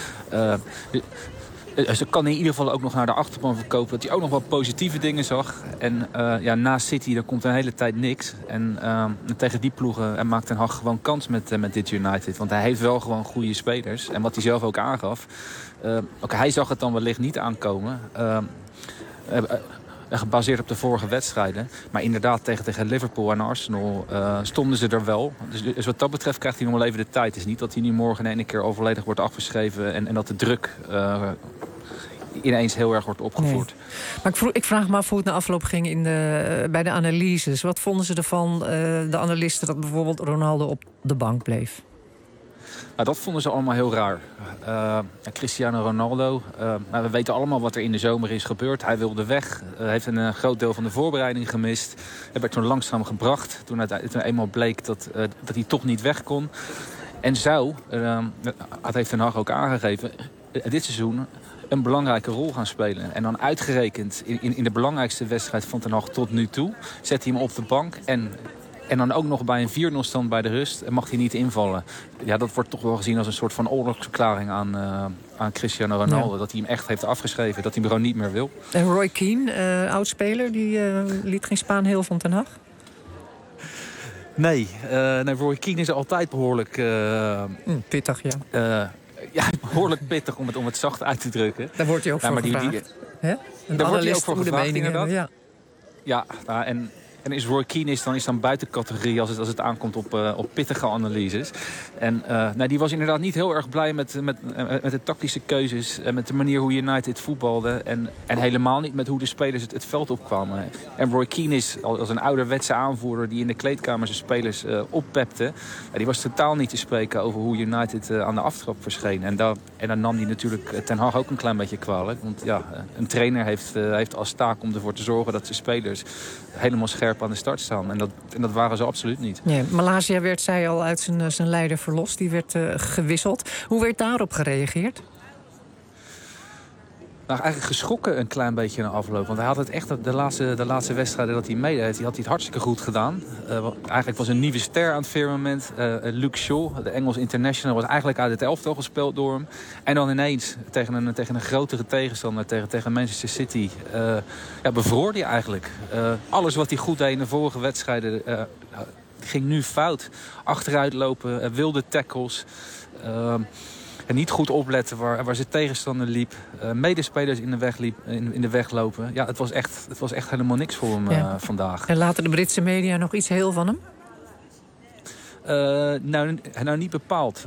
Ze kan in ieder geval ook nog naar de achterban verkopen. Dat hij ook nog wel positieve dingen zag. En na City, daar komt een hele tijd niks. En tegen die ploegen maakt Ten Hag gewoon kans met dit United. Want hij heeft wel gewoon goede spelers. En wat hij zelf ook aangaf. Hij zag het dan wellicht niet aankomen. gebaseerd op de vorige wedstrijden. Maar inderdaad, tegen Liverpool en Arsenal stonden ze er wel. Dus wat dat betreft krijgt hij nog wel even de tijd. Het is niet dat hij nu morgen in één keer al volledig wordt afgeschreven en dat de druk ineens heel erg wordt opgevoerd. Nee. Maar ik vraag me af hoe het na afloop ging bij de analyses. Wat vonden ze ervan, de analisten, dat bijvoorbeeld Ronaldo op de bank bleef? Nou, dat vonden ze allemaal heel raar. Cristiano Ronaldo, we weten allemaal wat er in de zomer is gebeurd. Hij wilde weg, heeft een groot deel van de voorbereiding gemist. Hij werd toen langzaam gebracht. Toen eenmaal bleek dat hij toch niet weg kon. En zou, dat heeft Ten Hag ook aangegeven, dit seizoen een belangrijke rol gaan spelen. En dan uitgerekend in de belangrijkste wedstrijd van Ten Hag tot nu toe zet hij hem op de bank en dan ook nog bij een 4-0 stand bij de rust en mag hij niet invallen. Ja, dat wordt toch wel gezien als een soort van oorlogsverklaring aan Cristiano Ronaldo. Ja. Dat hij hem echt heeft afgeschreven, dat hij hem gewoon niet meer wil. En Roy Keane, oudspeler, die liet geen Spaan heel van Ten Hag? Nee, Roy Keane is altijd behoorlijk pittig, ja. Ja, behoorlijk pittig om het zacht uit te drukken. Daar wordt hij ook voor gevraagd. Daar wordt hij ook voor gevraagd, inderdaad. Ja, en is Roy Keane is dan buiten categorie als het aankomt op pittige analyses. En die was inderdaad niet heel erg blij met de tactische keuzes en met de manier hoe United voetbalde. En helemaal niet met hoe de spelers het veld opkwamen. En Roy Keane is als een ouderwetse aanvoerder die in de kleedkamer zijn spelers oppepte. Die was totaal niet te spreken over hoe United aan de aftrap verscheen. En dan nam hij natuurlijk Ten Hag ook een klein beetje kwalijk. Want ja, een trainer heeft als taak om ervoor te zorgen dat zijn spelers helemaal scherp aan de start staan. En dat waren ze absoluut niet. Ja, Malaysia werd, zei al, uit zijn leider verlost. Die werd gewisseld. Hoe werd daarop gereageerd? Nou, eigenlijk geschrokken een klein beetje na afloop. Want hij had het echt de laatste wedstrijden dat hij meedeed. Had hij het hartstikke goed gedaan. Eigenlijk was een nieuwe ster aan het firmament. Luke Shaw, de Engels international, was eigenlijk uit het elftal gespeeld door hem. En dan ineens tegen een grotere tegenstander, tegen Manchester City, bevroor hij eigenlijk. Alles wat hij goed deed in de vorige wedstrijden ging nu fout. Achteruit lopen, wilde tackles. En niet goed opletten waar zijn tegenstander liep. Medespelers in de weg lopen. Ja, het was echt helemaal niks voor hem vandaag. En laten de Britse media nog iets heel van hem? Nou, niet bepaald.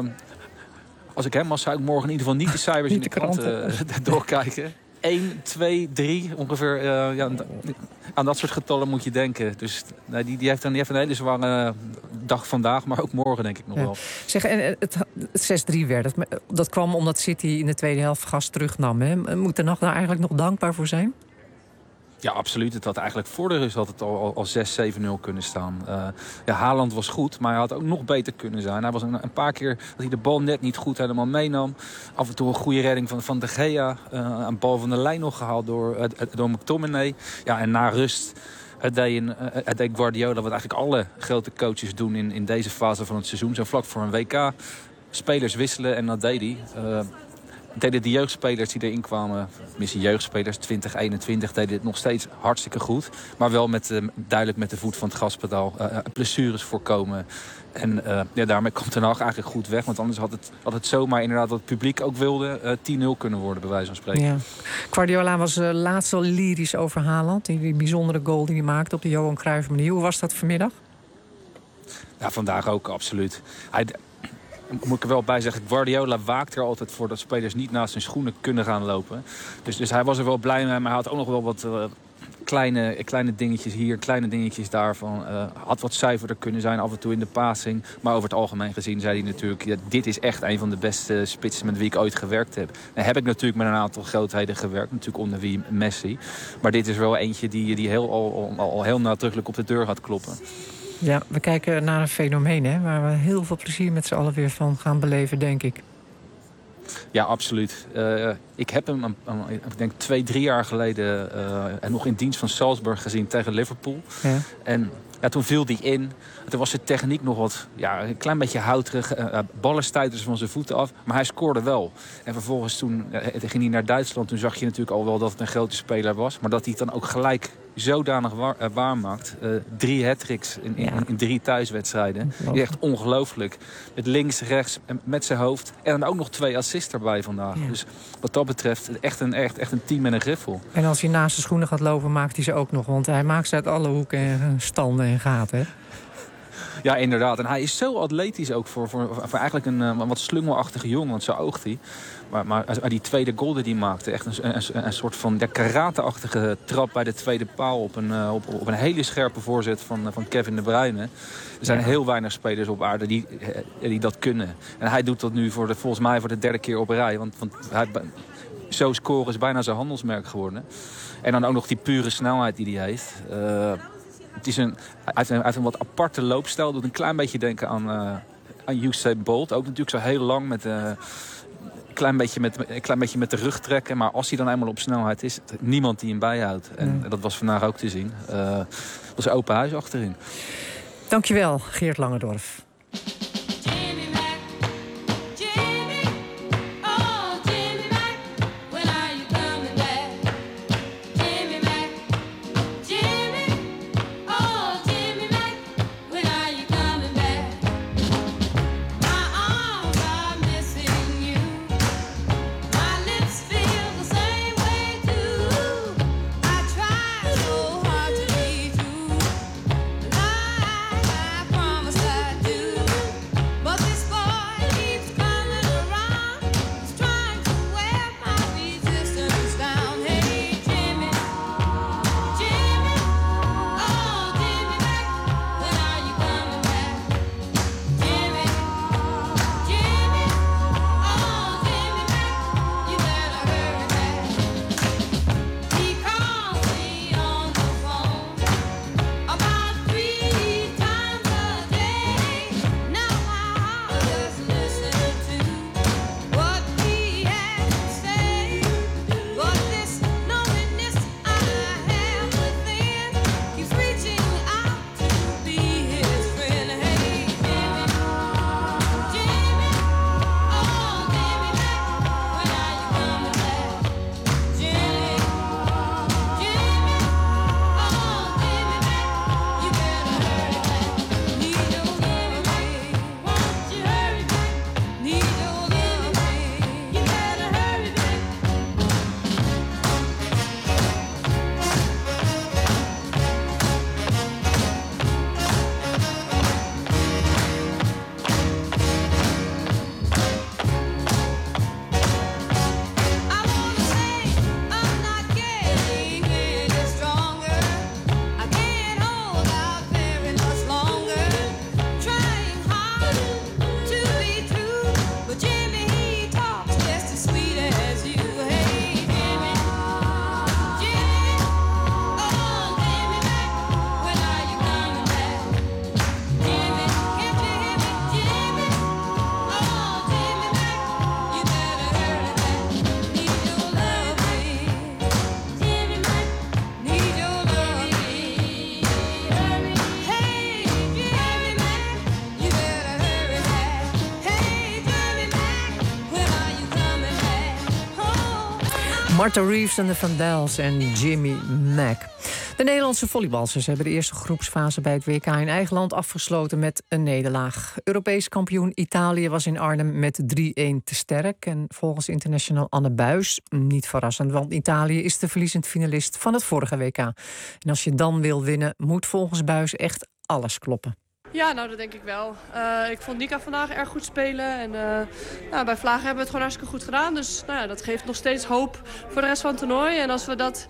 Als ik hem was, zou ik morgen in ieder geval niet de cijfers in de krant doorkijken. 1, 2, 3 ongeveer. Aan dat soort getallen moet je denken. Dus die heeft een hele zware dag vandaag, maar ook morgen denk ik nog wel. Zeg, en het 6-3 werd. Dat kwam omdat City in de tweede helft gas terugnam. Hè? Moet er daar eigenlijk nog dankbaar voor zijn? Ja, absoluut. Het had eigenlijk voor de rust al 6-7-0 kunnen staan. Haaland was goed, maar hij had ook nog beter kunnen zijn. Hij was een paar keer dat hij de bal net niet goed helemaal meenam. Af en toe een goede redding van De Gea. Een bal van de lijn nog gehaald door McTominay. Ja, en na rust het deed Guardiola, wat eigenlijk alle grote coaches doen in deze fase van het seizoen. Zo vlak voor een WK. Spelers wisselen en dat deed hij. Deden de jeugdspelers die erin kwamen, tenminste jeugdspelers, 2021, deden het nog steeds hartstikke goed. Maar wel duidelijk met de voet van het gaspedaal. Blessures voorkomen. En daarmee komt Ten Hag eigenlijk goed weg. Want anders had het zomaar inderdaad wat het publiek ook wilde 10-0 kunnen worden, bij wijze van spreken. Ja. Guardiola was laatst al lyrisch over Haaland. Die bijzondere goal die hij maakte op de Johan Cruijff manier. Hoe was dat vanmiddag? Ja, vandaag ook, absoluut. Moet ik er wel bij zeggen, Guardiola waakt er altijd voor dat spelers niet naast zijn schoenen kunnen gaan lopen. Dus hij was er wel blij mee, maar hij had ook nog wel wat kleine dingetjes hier, kleine dingetjes daarvan. Had wat zuiverder kunnen zijn af en toe in de passing. Maar over het algemeen gezien zei hij natuurlijk, ja, dit is echt een van de beste spitsen met wie ik ooit gewerkt heb. En heb ik natuurlijk met een aantal grootheden gewerkt, natuurlijk onder wie Messi. Maar dit is wel eentje die al heel nadrukkelijk op de deur gaat kloppen. Ja, we kijken naar een fenomeen, hè, waar we heel veel plezier met z'n allen weer van gaan beleven, denk ik. Ja, absoluut. Ik heb hem, ik denk 2-3 jaar geleden nog in dienst van Salzburg gezien tegen Liverpool. Ja. En toen viel hij in. Toen was zijn techniek nog wat, een klein beetje houterig. Ballen stuiten van zijn voeten af. Maar hij scoorde wel. En vervolgens toen ging hij naar Duitsland. Toen zag je natuurlijk al wel dat het een grote speler was. Maar dat hij het dan ook gelijk zodanig waar maakt. 3 hat-tricks in 3 thuiswedstrijden. Die echt ongelooflijk. Met links, rechts, met zijn hoofd. En dan ook nog 2 assists erbij vandaag. Ja. Dus wat dat betreft echt een team met een griffel. En als hij naast de schoenen gaat lopen, maakt hij ze ook nog. Want hij maakt ze uit alle hoeken en standen en gaten. Hè? Ja, inderdaad. En hij is zo atletisch ook voor eigenlijk een wat slungelachtige jongen. Want zo oogt hij. Maar die tweede goal die hij maakte, echt een soort van karate-achtige trap bij de tweede paal op een hele scherpe voorzet van Kevin De Bruyne. Er zijn heel weinig spelers op aarde die dat kunnen. En hij doet dat nu volgens mij voor de 3e keer op rij. Want zo scoren is bijna zijn handelsmerk geworden. En dan ook nog die pure snelheid die hij heeft. Hij heeft een wat aparte loopstijl. Doet een klein beetje denken aan Usain Bolt. Ook natuurlijk zo heel lang met een klein beetje met de rug trekken. Maar als hij dan eenmaal op snelheid is, niemand die hem bijhoudt. En dat was vandaag ook te zien. Het was open huis achterin. Dankjewel, Geert Langendorf. Martha Reeves en de Vandals en Jimmy Mack. De Nederlandse volleybalsters hebben de eerste groepsfase bij het WK in eigen land afgesloten met een nederlaag. Europees kampioen Italië was in Arnhem met 3-1 te sterk. En volgens international Anne Buis, niet verrassend, want Italië is de verliezend finalist van het vorige WK. En als je dan wil winnen, moet volgens Buis echt alles kloppen. Ja, nou dat denk ik wel. Ik vond Nika vandaag erg goed spelen. En bij Vlagen hebben we het gewoon hartstikke goed gedaan. Dus dat geeft nog steeds hoop voor de rest van het toernooi. En als we dat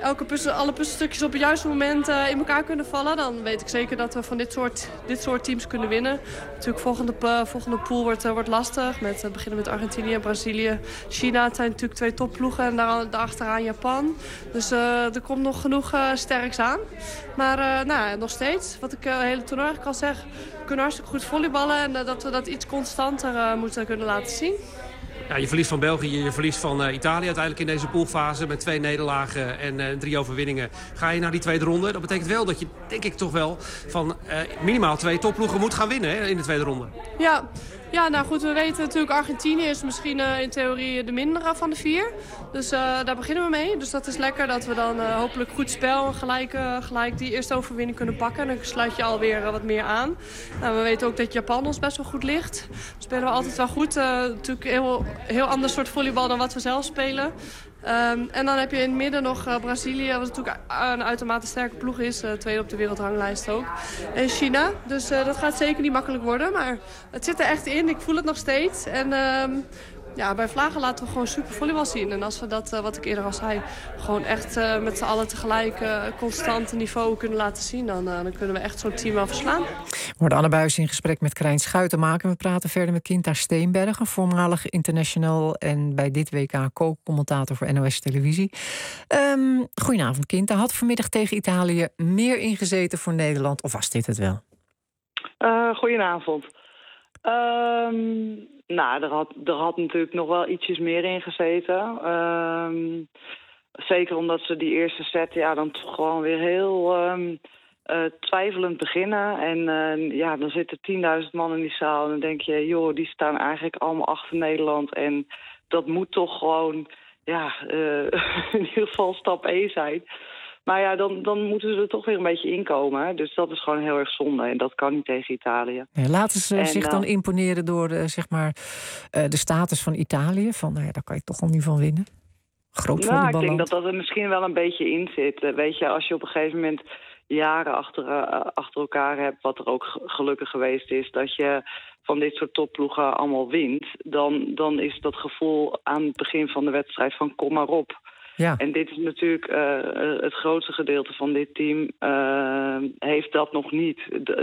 alle puzzelstukjes op het juiste moment in elkaar kunnen vallen, dan weet ik zeker dat we van dit soort teams kunnen winnen. Natuurlijk volgende pool wordt lastig. Beginnen met Argentinië, Brazilië, China. Het zijn natuurlijk 2 topploegen en daarachteraan Japan. Dus er komt nog genoeg sterks aan. Maar nog steeds, wat ik het hele toernooi kan zeggen, we kunnen hartstikke goed volleyballen en dat we dat iets constanter moeten kunnen laten zien. Ja, je verliest van België, je verliest van Italië uiteindelijk in deze poolfase. Met 2 nederlagen en 3 overwinningen ga je naar die tweede ronde. Dat betekent wel dat je, denk ik toch wel, van minimaal 2 topploegen moet gaan winnen in de tweede ronde. Ja, Ja, nou goed, we weten natuurlijk Argentinië is misschien in theorie de mindere van de 4. Dus daar beginnen we mee. Dus dat is lekker dat we dan hopelijk goed spel en gelijk die eerste overwinning kunnen pakken. En dan sluit je alweer wat meer aan. Nou, we weten ook dat Japan ons best wel goed ligt. We spelen we altijd wel goed. Natuurlijk heel ander soort volleybal dan wat we zelf spelen. En dan heb je in het midden nog Brazilië, wat natuurlijk een uitermate sterke ploeg is. Tweede op de wereldranglijst ook. En China. Dus dat gaat zeker niet makkelijk worden. Maar het zit er echt in. Ik voel het nog steeds. En bij Vlagen laten we gewoon super volleybal zien. En als we dat, wat ik eerder al zei, gewoon echt met z'n allen tegelijk constant niveau kunnen laten zien, dan kunnen we echt zo'n team wel verslaan. We worden Anne Buijs in gesprek met Krijn Schuitenmaker. We praten verder met Kinta Steenbergen, voormalig international en bij dit WK co-commentator voor NOS Televisie. Goedenavond, Kinta. Had vanmiddag tegen Italië meer ingezeten voor Nederland, of was dit het wel? Goedenavond. Er had natuurlijk nog wel ietsjes meer in gezeten. Zeker omdat ze die eerste set dan toch gewoon weer heel twijfelend beginnen. En dan zitten 10.000 man in die zaal. En dan denk je, joh, die staan eigenlijk allemaal achter Nederland. En dat moet toch gewoon, in ieder geval stap 1 zijn. Maar ja, dan moeten ze er toch weer een beetje inkomen. Dus dat is gewoon heel erg zonde. En dat kan niet tegen Italië. Ja, laten ze zich dan imponeren door de status van Italië? Van, daar kan je toch al niet van winnen? Groot volleyballand. Ik denk dat er misschien wel een beetje in zit. Weet je, als je op een gegeven moment jaren achter elkaar hebt, wat er ook gelukkig geweest is, dat je van dit soort topploegen allemaal wint, dan is dat gevoel aan het begin van de wedstrijd van kom maar op. Ja. En dit is natuurlijk het grootste gedeelte van dit team heeft dat nog niet.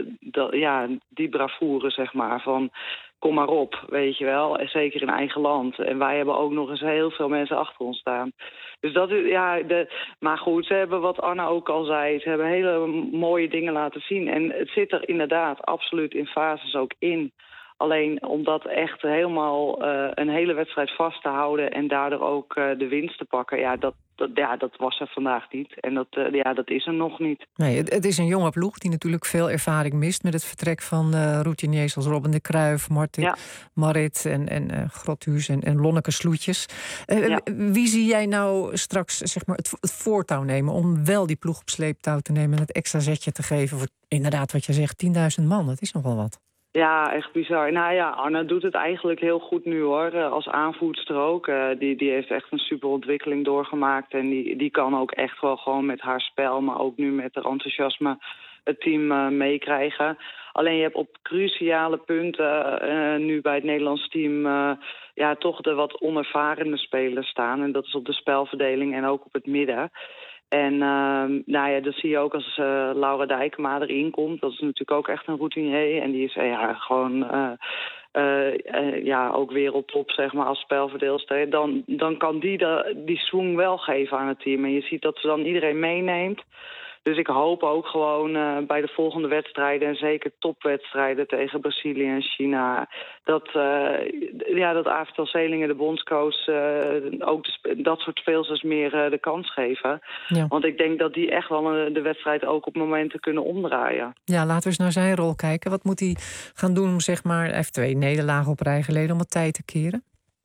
Die bravoure, zeg maar, van kom maar op, weet je wel. En zeker in eigen land. En wij hebben ook nog eens heel veel mensen achter ons staan. Dus dat is, maar goed, ze hebben wat Anna ook al zei. Ze hebben hele mooie dingen laten zien. En het zit er inderdaad absoluut in fases ook in. Alleen om dat echt helemaal een hele wedstrijd vast te houden en daardoor ook de winst te pakken, dat was er vandaag niet. En dat is er nog niet. Nee, het is een jonge ploeg die natuurlijk veel ervaring mist met het vertrek van routiniers als Robin de Cruijff, Marit en Grothuus en Lonneke Sloetjes. Wie zie jij nou straks het voortouw nemen om wel die ploeg op sleeptouw te nemen en het extra zetje te geven voor inderdaad wat je zegt, 10.000 man, dat is nogal wat. Ja, echt bizar. Nou ja, Anna doet het eigenlijk heel goed nu hoor, als aanvoerster ook. Die heeft echt een super ontwikkeling doorgemaakt en die kan ook echt wel gewoon met haar spel, maar ook nu met haar enthousiasme het team meekrijgen. Alleen je hebt op cruciale punten nu bij het Nederlands team toch de wat onervarende spelers staan. En dat is op de spelverdeling en ook op het midden. En dat zie je ook als Laura Dijkema erin komt. Dat is natuurlijk ook echt een routinier. En die is gewoon ook wereldtop, zeg maar, als spelverdeelster. Dan kan die swing wel geven aan het team. En je ziet dat ze dan iedereen meeneemt. Dus ik hoop ook gewoon bij de volgende wedstrijden, en zeker topwedstrijden tegen Brazilië en China, dat Avital Zelingen, de bondscoach, ook dat soort speelsters meer de kans geven. Ja. Want ik denk dat die echt wel de wedstrijd ook op momenten kunnen omdraaien. Ja, laten we eens naar zijn rol kijken. Wat moet hij gaan doen om, zeg maar, hij heeft 2 nederlagen op rij geleden, om het tijd te keren?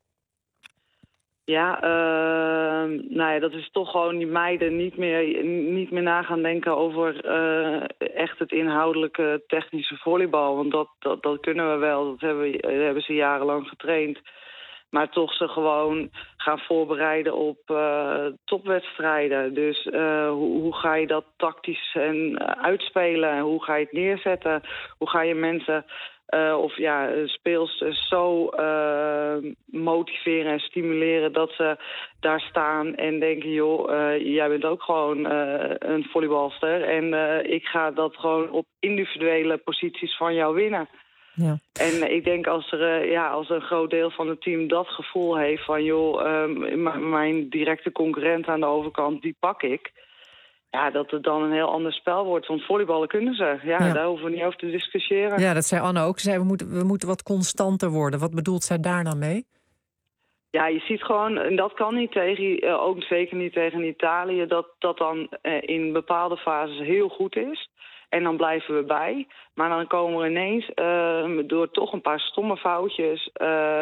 Ja, dat is toch gewoon die meiden niet meer na gaan denken over echt het inhoudelijke technische volleybal. Want dat kunnen we wel, dat hebben ze jarenlang getraind. Maar toch ze gewoon gaan voorbereiden op topwedstrijden. Dus hoe ga je dat tactisch uitspelen? Hoe ga je het neerzetten? Hoe ga je mensen speelsters zo motiveren en stimuleren dat ze daar staan en denken, joh, jij bent ook gewoon een volleybalster en ik ga dat gewoon op individuele posities van jou winnen. Ja. En ik denk als een groot deel van het team dat gevoel heeft van, joh, mijn directe concurrent aan de overkant, die pak ik. Ja, dat het dan een heel ander spel wordt. Want volleyballen kunnen ze. Ja, daar hoeven we niet over te discussiëren. Ja, dat zei Anne ook. Ze zei, we moeten wat constanter worden. Wat bedoelt zij daar dan mee? Ja, je ziet gewoon, en dat kan niet tegen, ook zeker niet tegen Italië, dat dan in bepaalde fases heel goed is. En dan blijven we bij. Maar dan komen we ineens door toch een paar stomme foutjes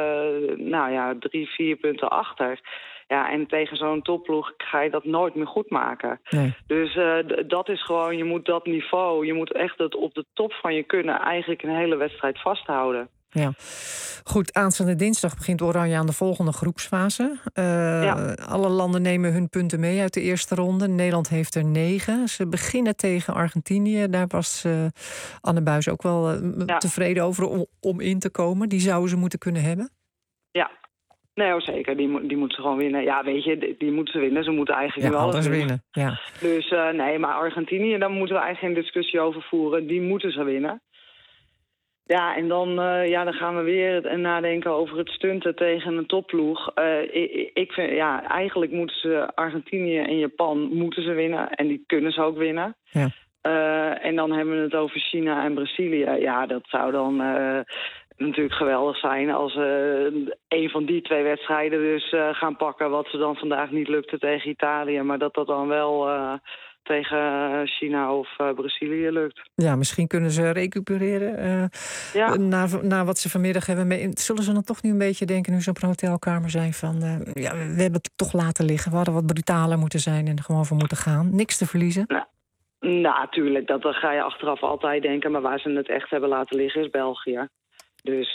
3-4 punten achter. Ja, en tegen zo'n topploeg ga je dat nooit meer goed maken. Nee. Dus dat is gewoon, je moet dat niveau, je moet echt het op de top van je kunnen eigenlijk een hele wedstrijd vasthouden. Ja. Goed, aanstaande dinsdag begint Oranje aan de volgende groepsfase. Alle landen nemen hun punten mee uit de eerste ronde. Nederland heeft er 9. Ze beginnen tegen Argentinië. Daar was Anne Buijs ook wel tevreden over om in te komen. Die zouden ze moeten kunnen hebben. Ja. Nee, zeker. Die moeten ze gewoon winnen. Ja, weet je, die moeten ze winnen. Ze moeten eigenlijk wel alles winnen. Ja. Dus maar Argentinië, daar moeten we eigenlijk geen discussie over voeren. Die moeten ze winnen. Ja, en dan gaan we weer nadenken over het stunten tegen een topploeg. Ik vind, eigenlijk moeten ze Argentinië en Japan moeten ze winnen. En die kunnen ze ook winnen. Ja. En dan hebben we het over China en Brazilië. Ja, dat zou dan natuurlijk geweldig zijn als een van die 2 wedstrijden dus gaan pakken. Wat ze dan vandaag niet lukte tegen Italië. Maar dat dan wel tegen China of Brazilië lukt. Ja, misschien kunnen ze recupereren na wat ze vanmiddag hebben mee. Zullen ze dan toch nu een beetje denken, nu ze op een hotelkamer zijn, van we hebben het toch laten liggen. We hadden wat brutaler moeten zijn en er gewoon voor moeten gaan. Niks te verliezen. Natuurlijk, dat ga je achteraf altijd denken. Maar waar ze het echt hebben laten liggen is België. Dus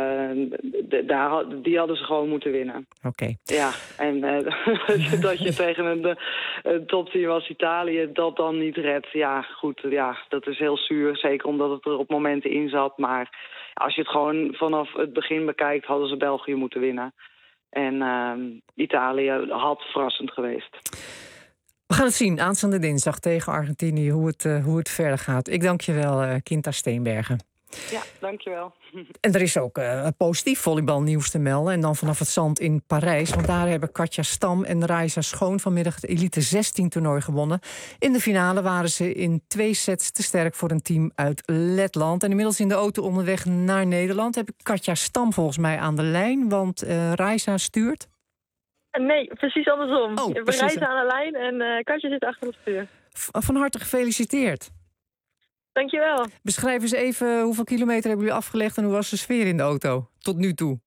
die hadden ze gewoon moeten winnen. Oké. Ja, en dat je tegen een topteam als Italië dat dan niet redt. Ja, goed, dat is heel zuur. Zeker omdat het er op momenten in zat. Maar als je het gewoon vanaf het begin bekijkt, hadden ze België moeten winnen. En Italië had verrassend geweest. We gaan het zien aanstaande dinsdag tegen Argentinië hoe het verder gaat. Ik dank je wel, Kinta Steenbergen. Ja, dankjewel. En er is ook positief volleybalnieuws te melden. En dan vanaf het zand in Parijs. Want daar hebben Katja Stam en Raisa Schoon vanmiddag het Elite 16-toernooi gewonnen. In de finale waren ze in 2 sets te sterk voor een team uit Letland. En inmiddels in de auto onderweg naar Nederland heb ik Katja Stam volgens mij aan de lijn. Want Raisa stuurt. Nee, precies andersom. Oh, we rijden aan de lijn en Katja zit achter het stuur. Van harte gefeliciteerd. Dankjewel. Beschrijf eens even hoeveel kilometer hebben jullie afgelegd en hoe was de sfeer in de auto tot nu toe?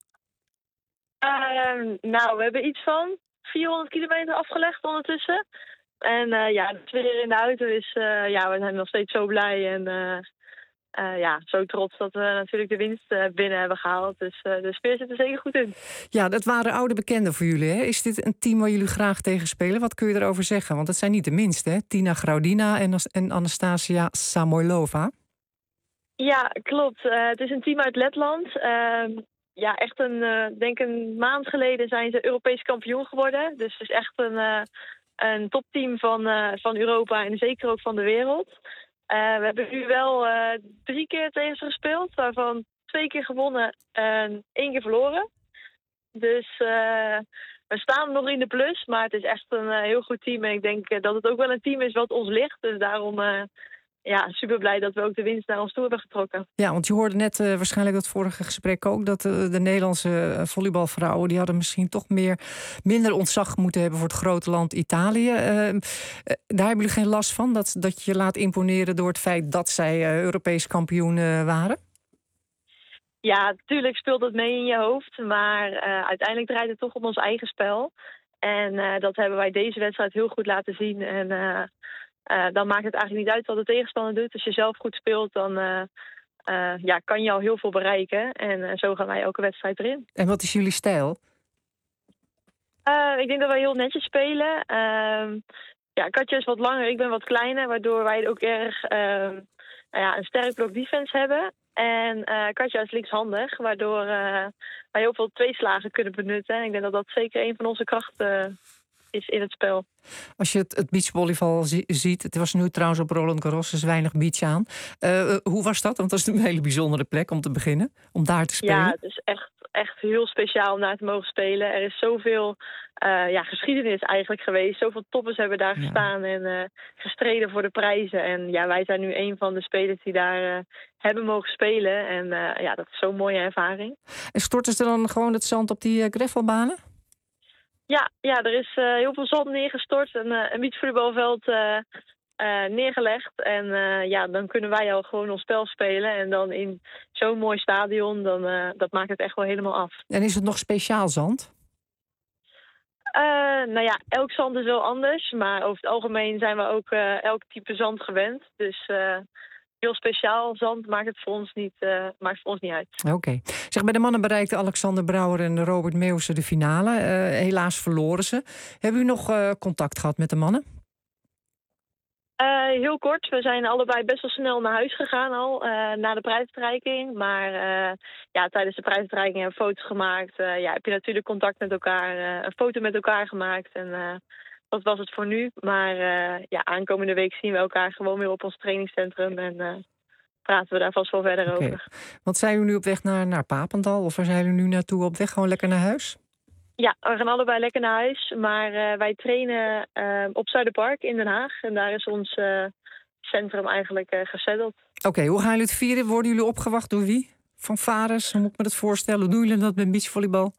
We hebben iets van 400 kilometer afgelegd ondertussen. En de sfeer in de auto is, we zijn nog steeds zo blij en zo trots dat we natuurlijk de winst binnen hebben gehaald. Dus de sfeer zit er zeker goed in. Ja, dat waren oude bekenden voor jullie, hè? Is dit een team waar jullie graag tegen spelen? Wat kun je erover zeggen? Want het zijn niet de minste, hè? Tina Graudina en Anastasia Samoilova. Ja, klopt. Het is een team uit Letland. Echt een maand geleden zijn ze Europees kampioen geworden. Dus het is echt een topteam van Europa en zeker ook van de wereld. We hebben nu wel 3 keer tegen ze gespeeld, waarvan 2 keer gewonnen en 1 keer verloren. Dus we staan nog in de plus, maar het is echt een heel goed team. En ik denk dat het ook wel een team is wat ons ligt. Dus daarom super blij dat we ook de winst naar ons toe hebben getrokken. Ja, want je hoorde net waarschijnlijk dat vorige gesprek ook, dat de Nederlandse volleybalvrouwen, die hadden misschien toch minder ontzag moeten hebben voor het grote land Italië. Daar hebben jullie geen last van, dat je laat imponeren door het feit dat zij Europees kampioen waren? Ja, natuurlijk speelt dat mee in je hoofd, maar uiteindelijk draait het toch om ons eigen spel. En dat hebben wij deze wedstrijd heel goed laten zien. En dan maakt het eigenlijk niet uit wat de tegenstander doet. Als je zelf goed speelt, dan kan je al heel veel bereiken. En zo gaan wij elke wedstrijd erin. En wat is jullie stijl? Ik denk dat wij heel netjes spelen. Katja is wat langer, ik ben wat kleiner, waardoor wij ook erg een sterk blok defense hebben. En Katja is linkshandig, waardoor wij heel veel tweeslagen kunnen benutten. En ik denk dat dat zeker een van onze krachten is in het spel. Als je het beachvolleybal ziet, het was nu trouwens op Roland Garros, dus weinig beach aan. Hoe was dat? Want dat is een hele bijzondere plek om te beginnen, om daar te spelen. Ja, het is echt heel speciaal om daar te mogen spelen. Er is zoveel geschiedenis eigenlijk geweest. Zoveel toppers hebben daar gestaan en gestreden voor de prijzen. En wij zijn nu een van de spelers die daar hebben mogen spelen. En dat is zo'n mooie ervaring. En storten ze dan gewoon het zand op die gravelbanen? Ja, er is heel veel zand neergestort. Een beachvolleybalveld neergelegd. En dan kunnen wij al gewoon ons spel spelen. En dan in zo'n mooi stadion, dat maakt het echt wel helemaal af. En is het nog speciaal zand? Elk zand is wel anders. Maar over het algemeen zijn we ook elk type zand gewend. Dus heel speciaal zand maakt het voor ons niet uit. Oké. Zeg, bij de mannen bereikten Alexander Brouwer en Robert Meeuwse de finale. Helaas verloren ze. Hebben u nog contact gehad met de mannen? Heel kort. We zijn allebei best wel snel naar huis gegaan al. Na de prijsuitreiking. Maar tijdens de prijsuitreiking hebben we foto's gemaakt. Heb je natuurlijk contact met elkaar. Een foto met elkaar gemaakt. En dat was het voor nu. Maar aankomende week zien we elkaar gewoon weer op ons trainingscentrum. En praten we daar vast wel verder over. Want zijn jullie nu op weg naar Papendal? Of waar zijn jullie nu naartoe? Op weg gewoon lekker naar huis? Ja, we gaan allebei lekker naar huis. Maar wij trainen op Zuiderpark in Den Haag. En daar is ons centrum eigenlijk gesetteld. Oké, hoe gaan jullie het vieren? Worden jullie opgewacht door wie? Fanfares? Hoe moet ik me dat voorstellen? Hoe doen jullie dat met beachvolleybal?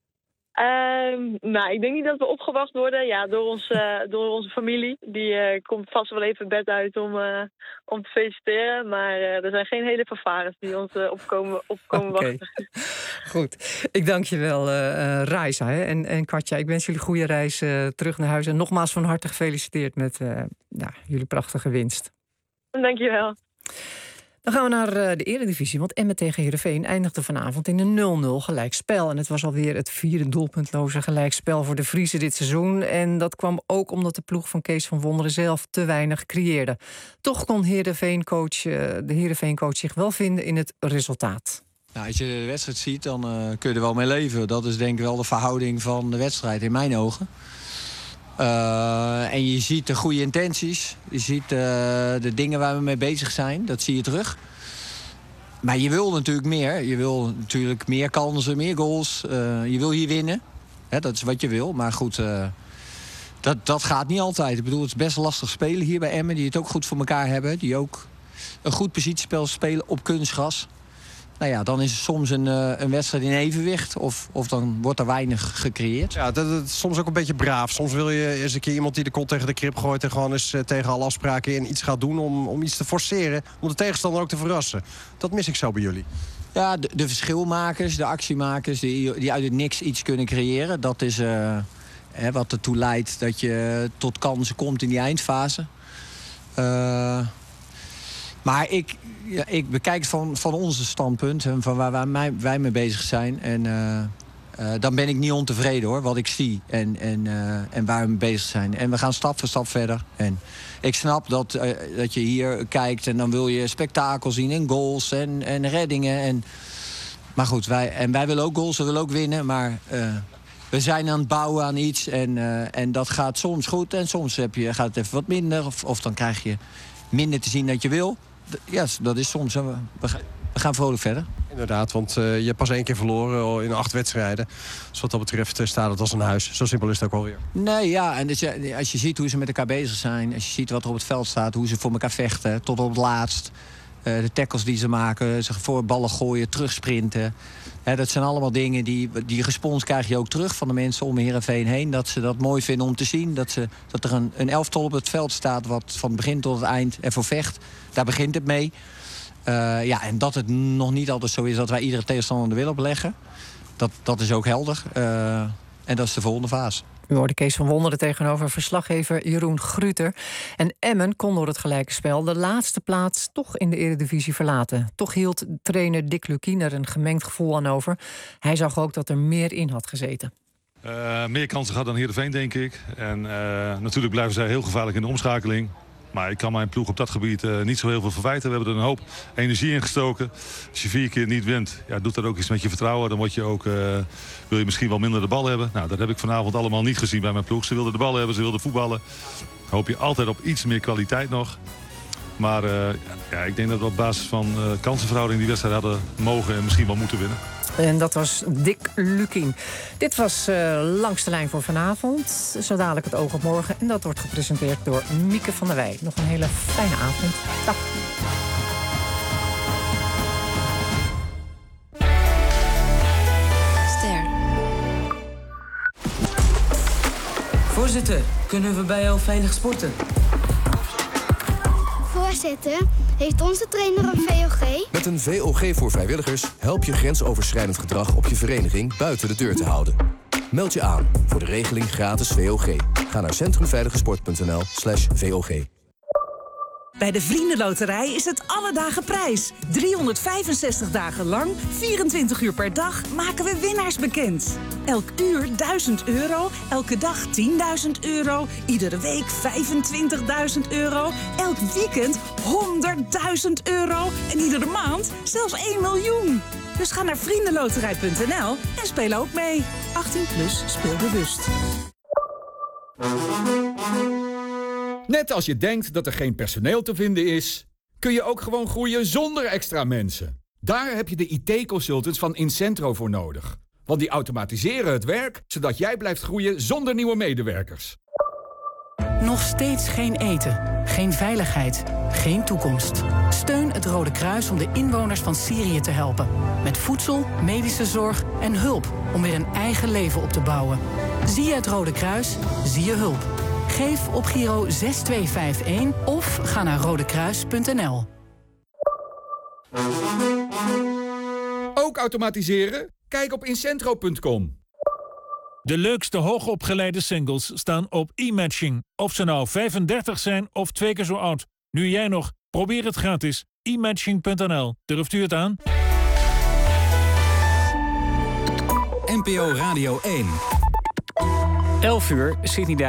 Ik denk niet dat we opgewacht worden. Ja, door onze familie. Die komt vast wel even bed uit om te feliciteren. Maar er zijn geen hele fanfares die ons opkomen wachten. Goed. Ik dank je wel, Raisa en Katja. Ik wens jullie goede reis terug naar huis. En nogmaals van harte gefeliciteerd met jullie prachtige winst. Dank je wel. Dan gaan we naar de Eredivisie, want Emmen tegen Heerenveen eindigde vanavond in een 0-0 gelijkspel. En het was alweer het 4e doelpuntloze gelijkspel voor de Friese dit seizoen. En dat kwam ook omdat de ploeg van Kees van Wonderen zelf te weinig creëerde. Toch kon de Heerenveen-coach zich wel vinden in het resultaat. Nou, als je de wedstrijd ziet, dan kun je er wel mee leven. Dat is denk ik wel de verhouding van de wedstrijd in mijn ogen. En je ziet de goede intenties. Je ziet de dingen waar we mee bezig zijn. Dat zie je terug. Maar je wil natuurlijk meer. Je wil natuurlijk meer kansen, meer goals. Je wil hier winnen. Dat is wat je wil. Maar goed, dat gaat niet altijd. Ik bedoel, het is best lastig spelen hier bij Emmen. Die het ook goed voor elkaar hebben. Die ook een goed positiespel spelen op kunstgras. Nou ja, dan is het soms een wedstrijd in evenwicht. Of dan wordt er weinig gecreëerd. Ja, dat is soms ook een beetje braaf. Soms wil je eens een keer iemand die de kont tegen de krip gooit... en gewoon eens tegen alle afspraken in iets gaat doen om iets te forceren. Om de tegenstander ook te verrassen. Dat mis ik zo bij jullie. Ja, de verschilmakers, de actiemakers die uit het niks iets kunnen creëren. Dat is wat ertoe leidt dat je tot kansen komt in die eindfase. Maar ik bekijk het van onze standpunt en van waar wij mee bezig zijn. En dan ben ik niet ontevreden hoor, wat ik zie en waar we mee bezig zijn. En we gaan stap voor stap verder. En ik snap dat je hier kijkt en dan wil je spektakel zien en goals en reddingen. Maar goed, wij willen ook goals, we willen ook winnen. Maar we zijn aan het bouwen aan iets en dat gaat soms goed en soms gaat het even wat minder. Of dan krijg je minder te zien dat je wil. Ja, dat is soms. We gaan vrolijk verder. Inderdaad, want je hebt pas 1 keer verloren in 8 wedstrijden. Dus wat dat betreft staat het als een huis. Zo simpel is het ook alweer. Nee, ja. En dus, als je ziet hoe ze met elkaar bezig zijn. Als je ziet wat er op het veld staat. Hoe ze voor elkaar vechten. Tot op het laatst. De tackles die ze maken. Ze voor ballen gooien. Terugsprinten. Dat zijn allemaal dingen die respons krijg je ook terug van de mensen om Heerenveen heen. Dat ze dat mooi vinden om te zien. Dat er een elftal op het veld staat wat van het begin tot het eind ervoor vecht. Daar begint het mee. En dat het nog niet altijd zo is dat wij iedere tegenstander de wil opleggen. Dat is ook helder. En dat is de volgende fase. U hoorde Kees van Wonderen tegenover verslaggever Jeroen Gruter. En Emmen kon door het gelijke spel de laatste plaats toch in de Eredivisie verlaten. Toch hield trainer Dick Lukkien er een gemengd gevoel aan over. Hij zag ook dat er meer in had gezeten. Meer kansen gehad dan Heerenveen, denk ik. En natuurlijk blijven zij heel gevaarlijk in de omschakeling. Maar ik kan mijn ploeg op dat gebied niet zo heel veel verwijten. We hebben er een hoop energie in gestoken. Als je 4 keer niet wint, doet dat ook iets met je vertrouwen. Dan wil je misschien wel minder de bal hebben. Nou, dat heb ik vanavond allemaal niet gezien bij mijn ploeg. Ze wilden de bal hebben, ze wilden voetballen. Dan hoop je altijd op iets meer kwaliteit nog. Maar ik denk dat we op basis van kansenverhouding die wedstrijd hadden mogen en misschien wel moeten winnen. En dat was Dick Lukkien. Dit was Langs de Lijn voor vanavond. Zo dadelijk het oog op morgen. En dat wordt gepresenteerd door Mieke van der Wij. Nog een hele fijne avond. Dag. Ster. Voorzitter, kunnen we bij jou veilig sporten? zitten, heeft onze trainer een VOG? Met een VOG voor vrijwilligers help je grensoverschrijdend gedrag op je vereniging buiten de deur te houden. Meld je aan voor de regeling gratis VOG. Ga naar centrumveiligesport.nl/VOG. Bij de Vriendenloterij is het alle dagen prijs. 365 dagen lang, 24 uur per dag maken we winnaars bekend. Elk uur 1.000 euro, elke dag 10.000 euro, iedere week 25.000 euro, elk weekend 100.000 euro en iedere maand zelfs 1 miljoen. Dus ga naar vriendenloterij.nl en speel ook mee. 18+ speel bewust. Net als je denkt dat er geen personeel te vinden is, kun je ook gewoon groeien zonder extra mensen. Daar heb je de IT-consultants van Incentro voor nodig. Want die automatiseren het werk, zodat jij blijft groeien zonder nieuwe medewerkers. Nog steeds geen eten, geen veiligheid, geen toekomst. Steun het Rode Kruis om de inwoners van Syrië te helpen. Met voedsel, medische zorg en hulp om weer een eigen leven op te bouwen. Zie je het Rode Kruis, zie je hulp. Geef op Giro 6251 of ga naar rodekruis.nl. Ook automatiseren? Kijk op incentro.com. De leukste hoogopgeleide singles staan op e-matching. Of ze nou 35 zijn of 2 keer zo oud. Nu jij nog. Probeer het gratis. e-matching.nl. Durft u het aan? NPO Radio 1. 11 uur, Sydney Dijk.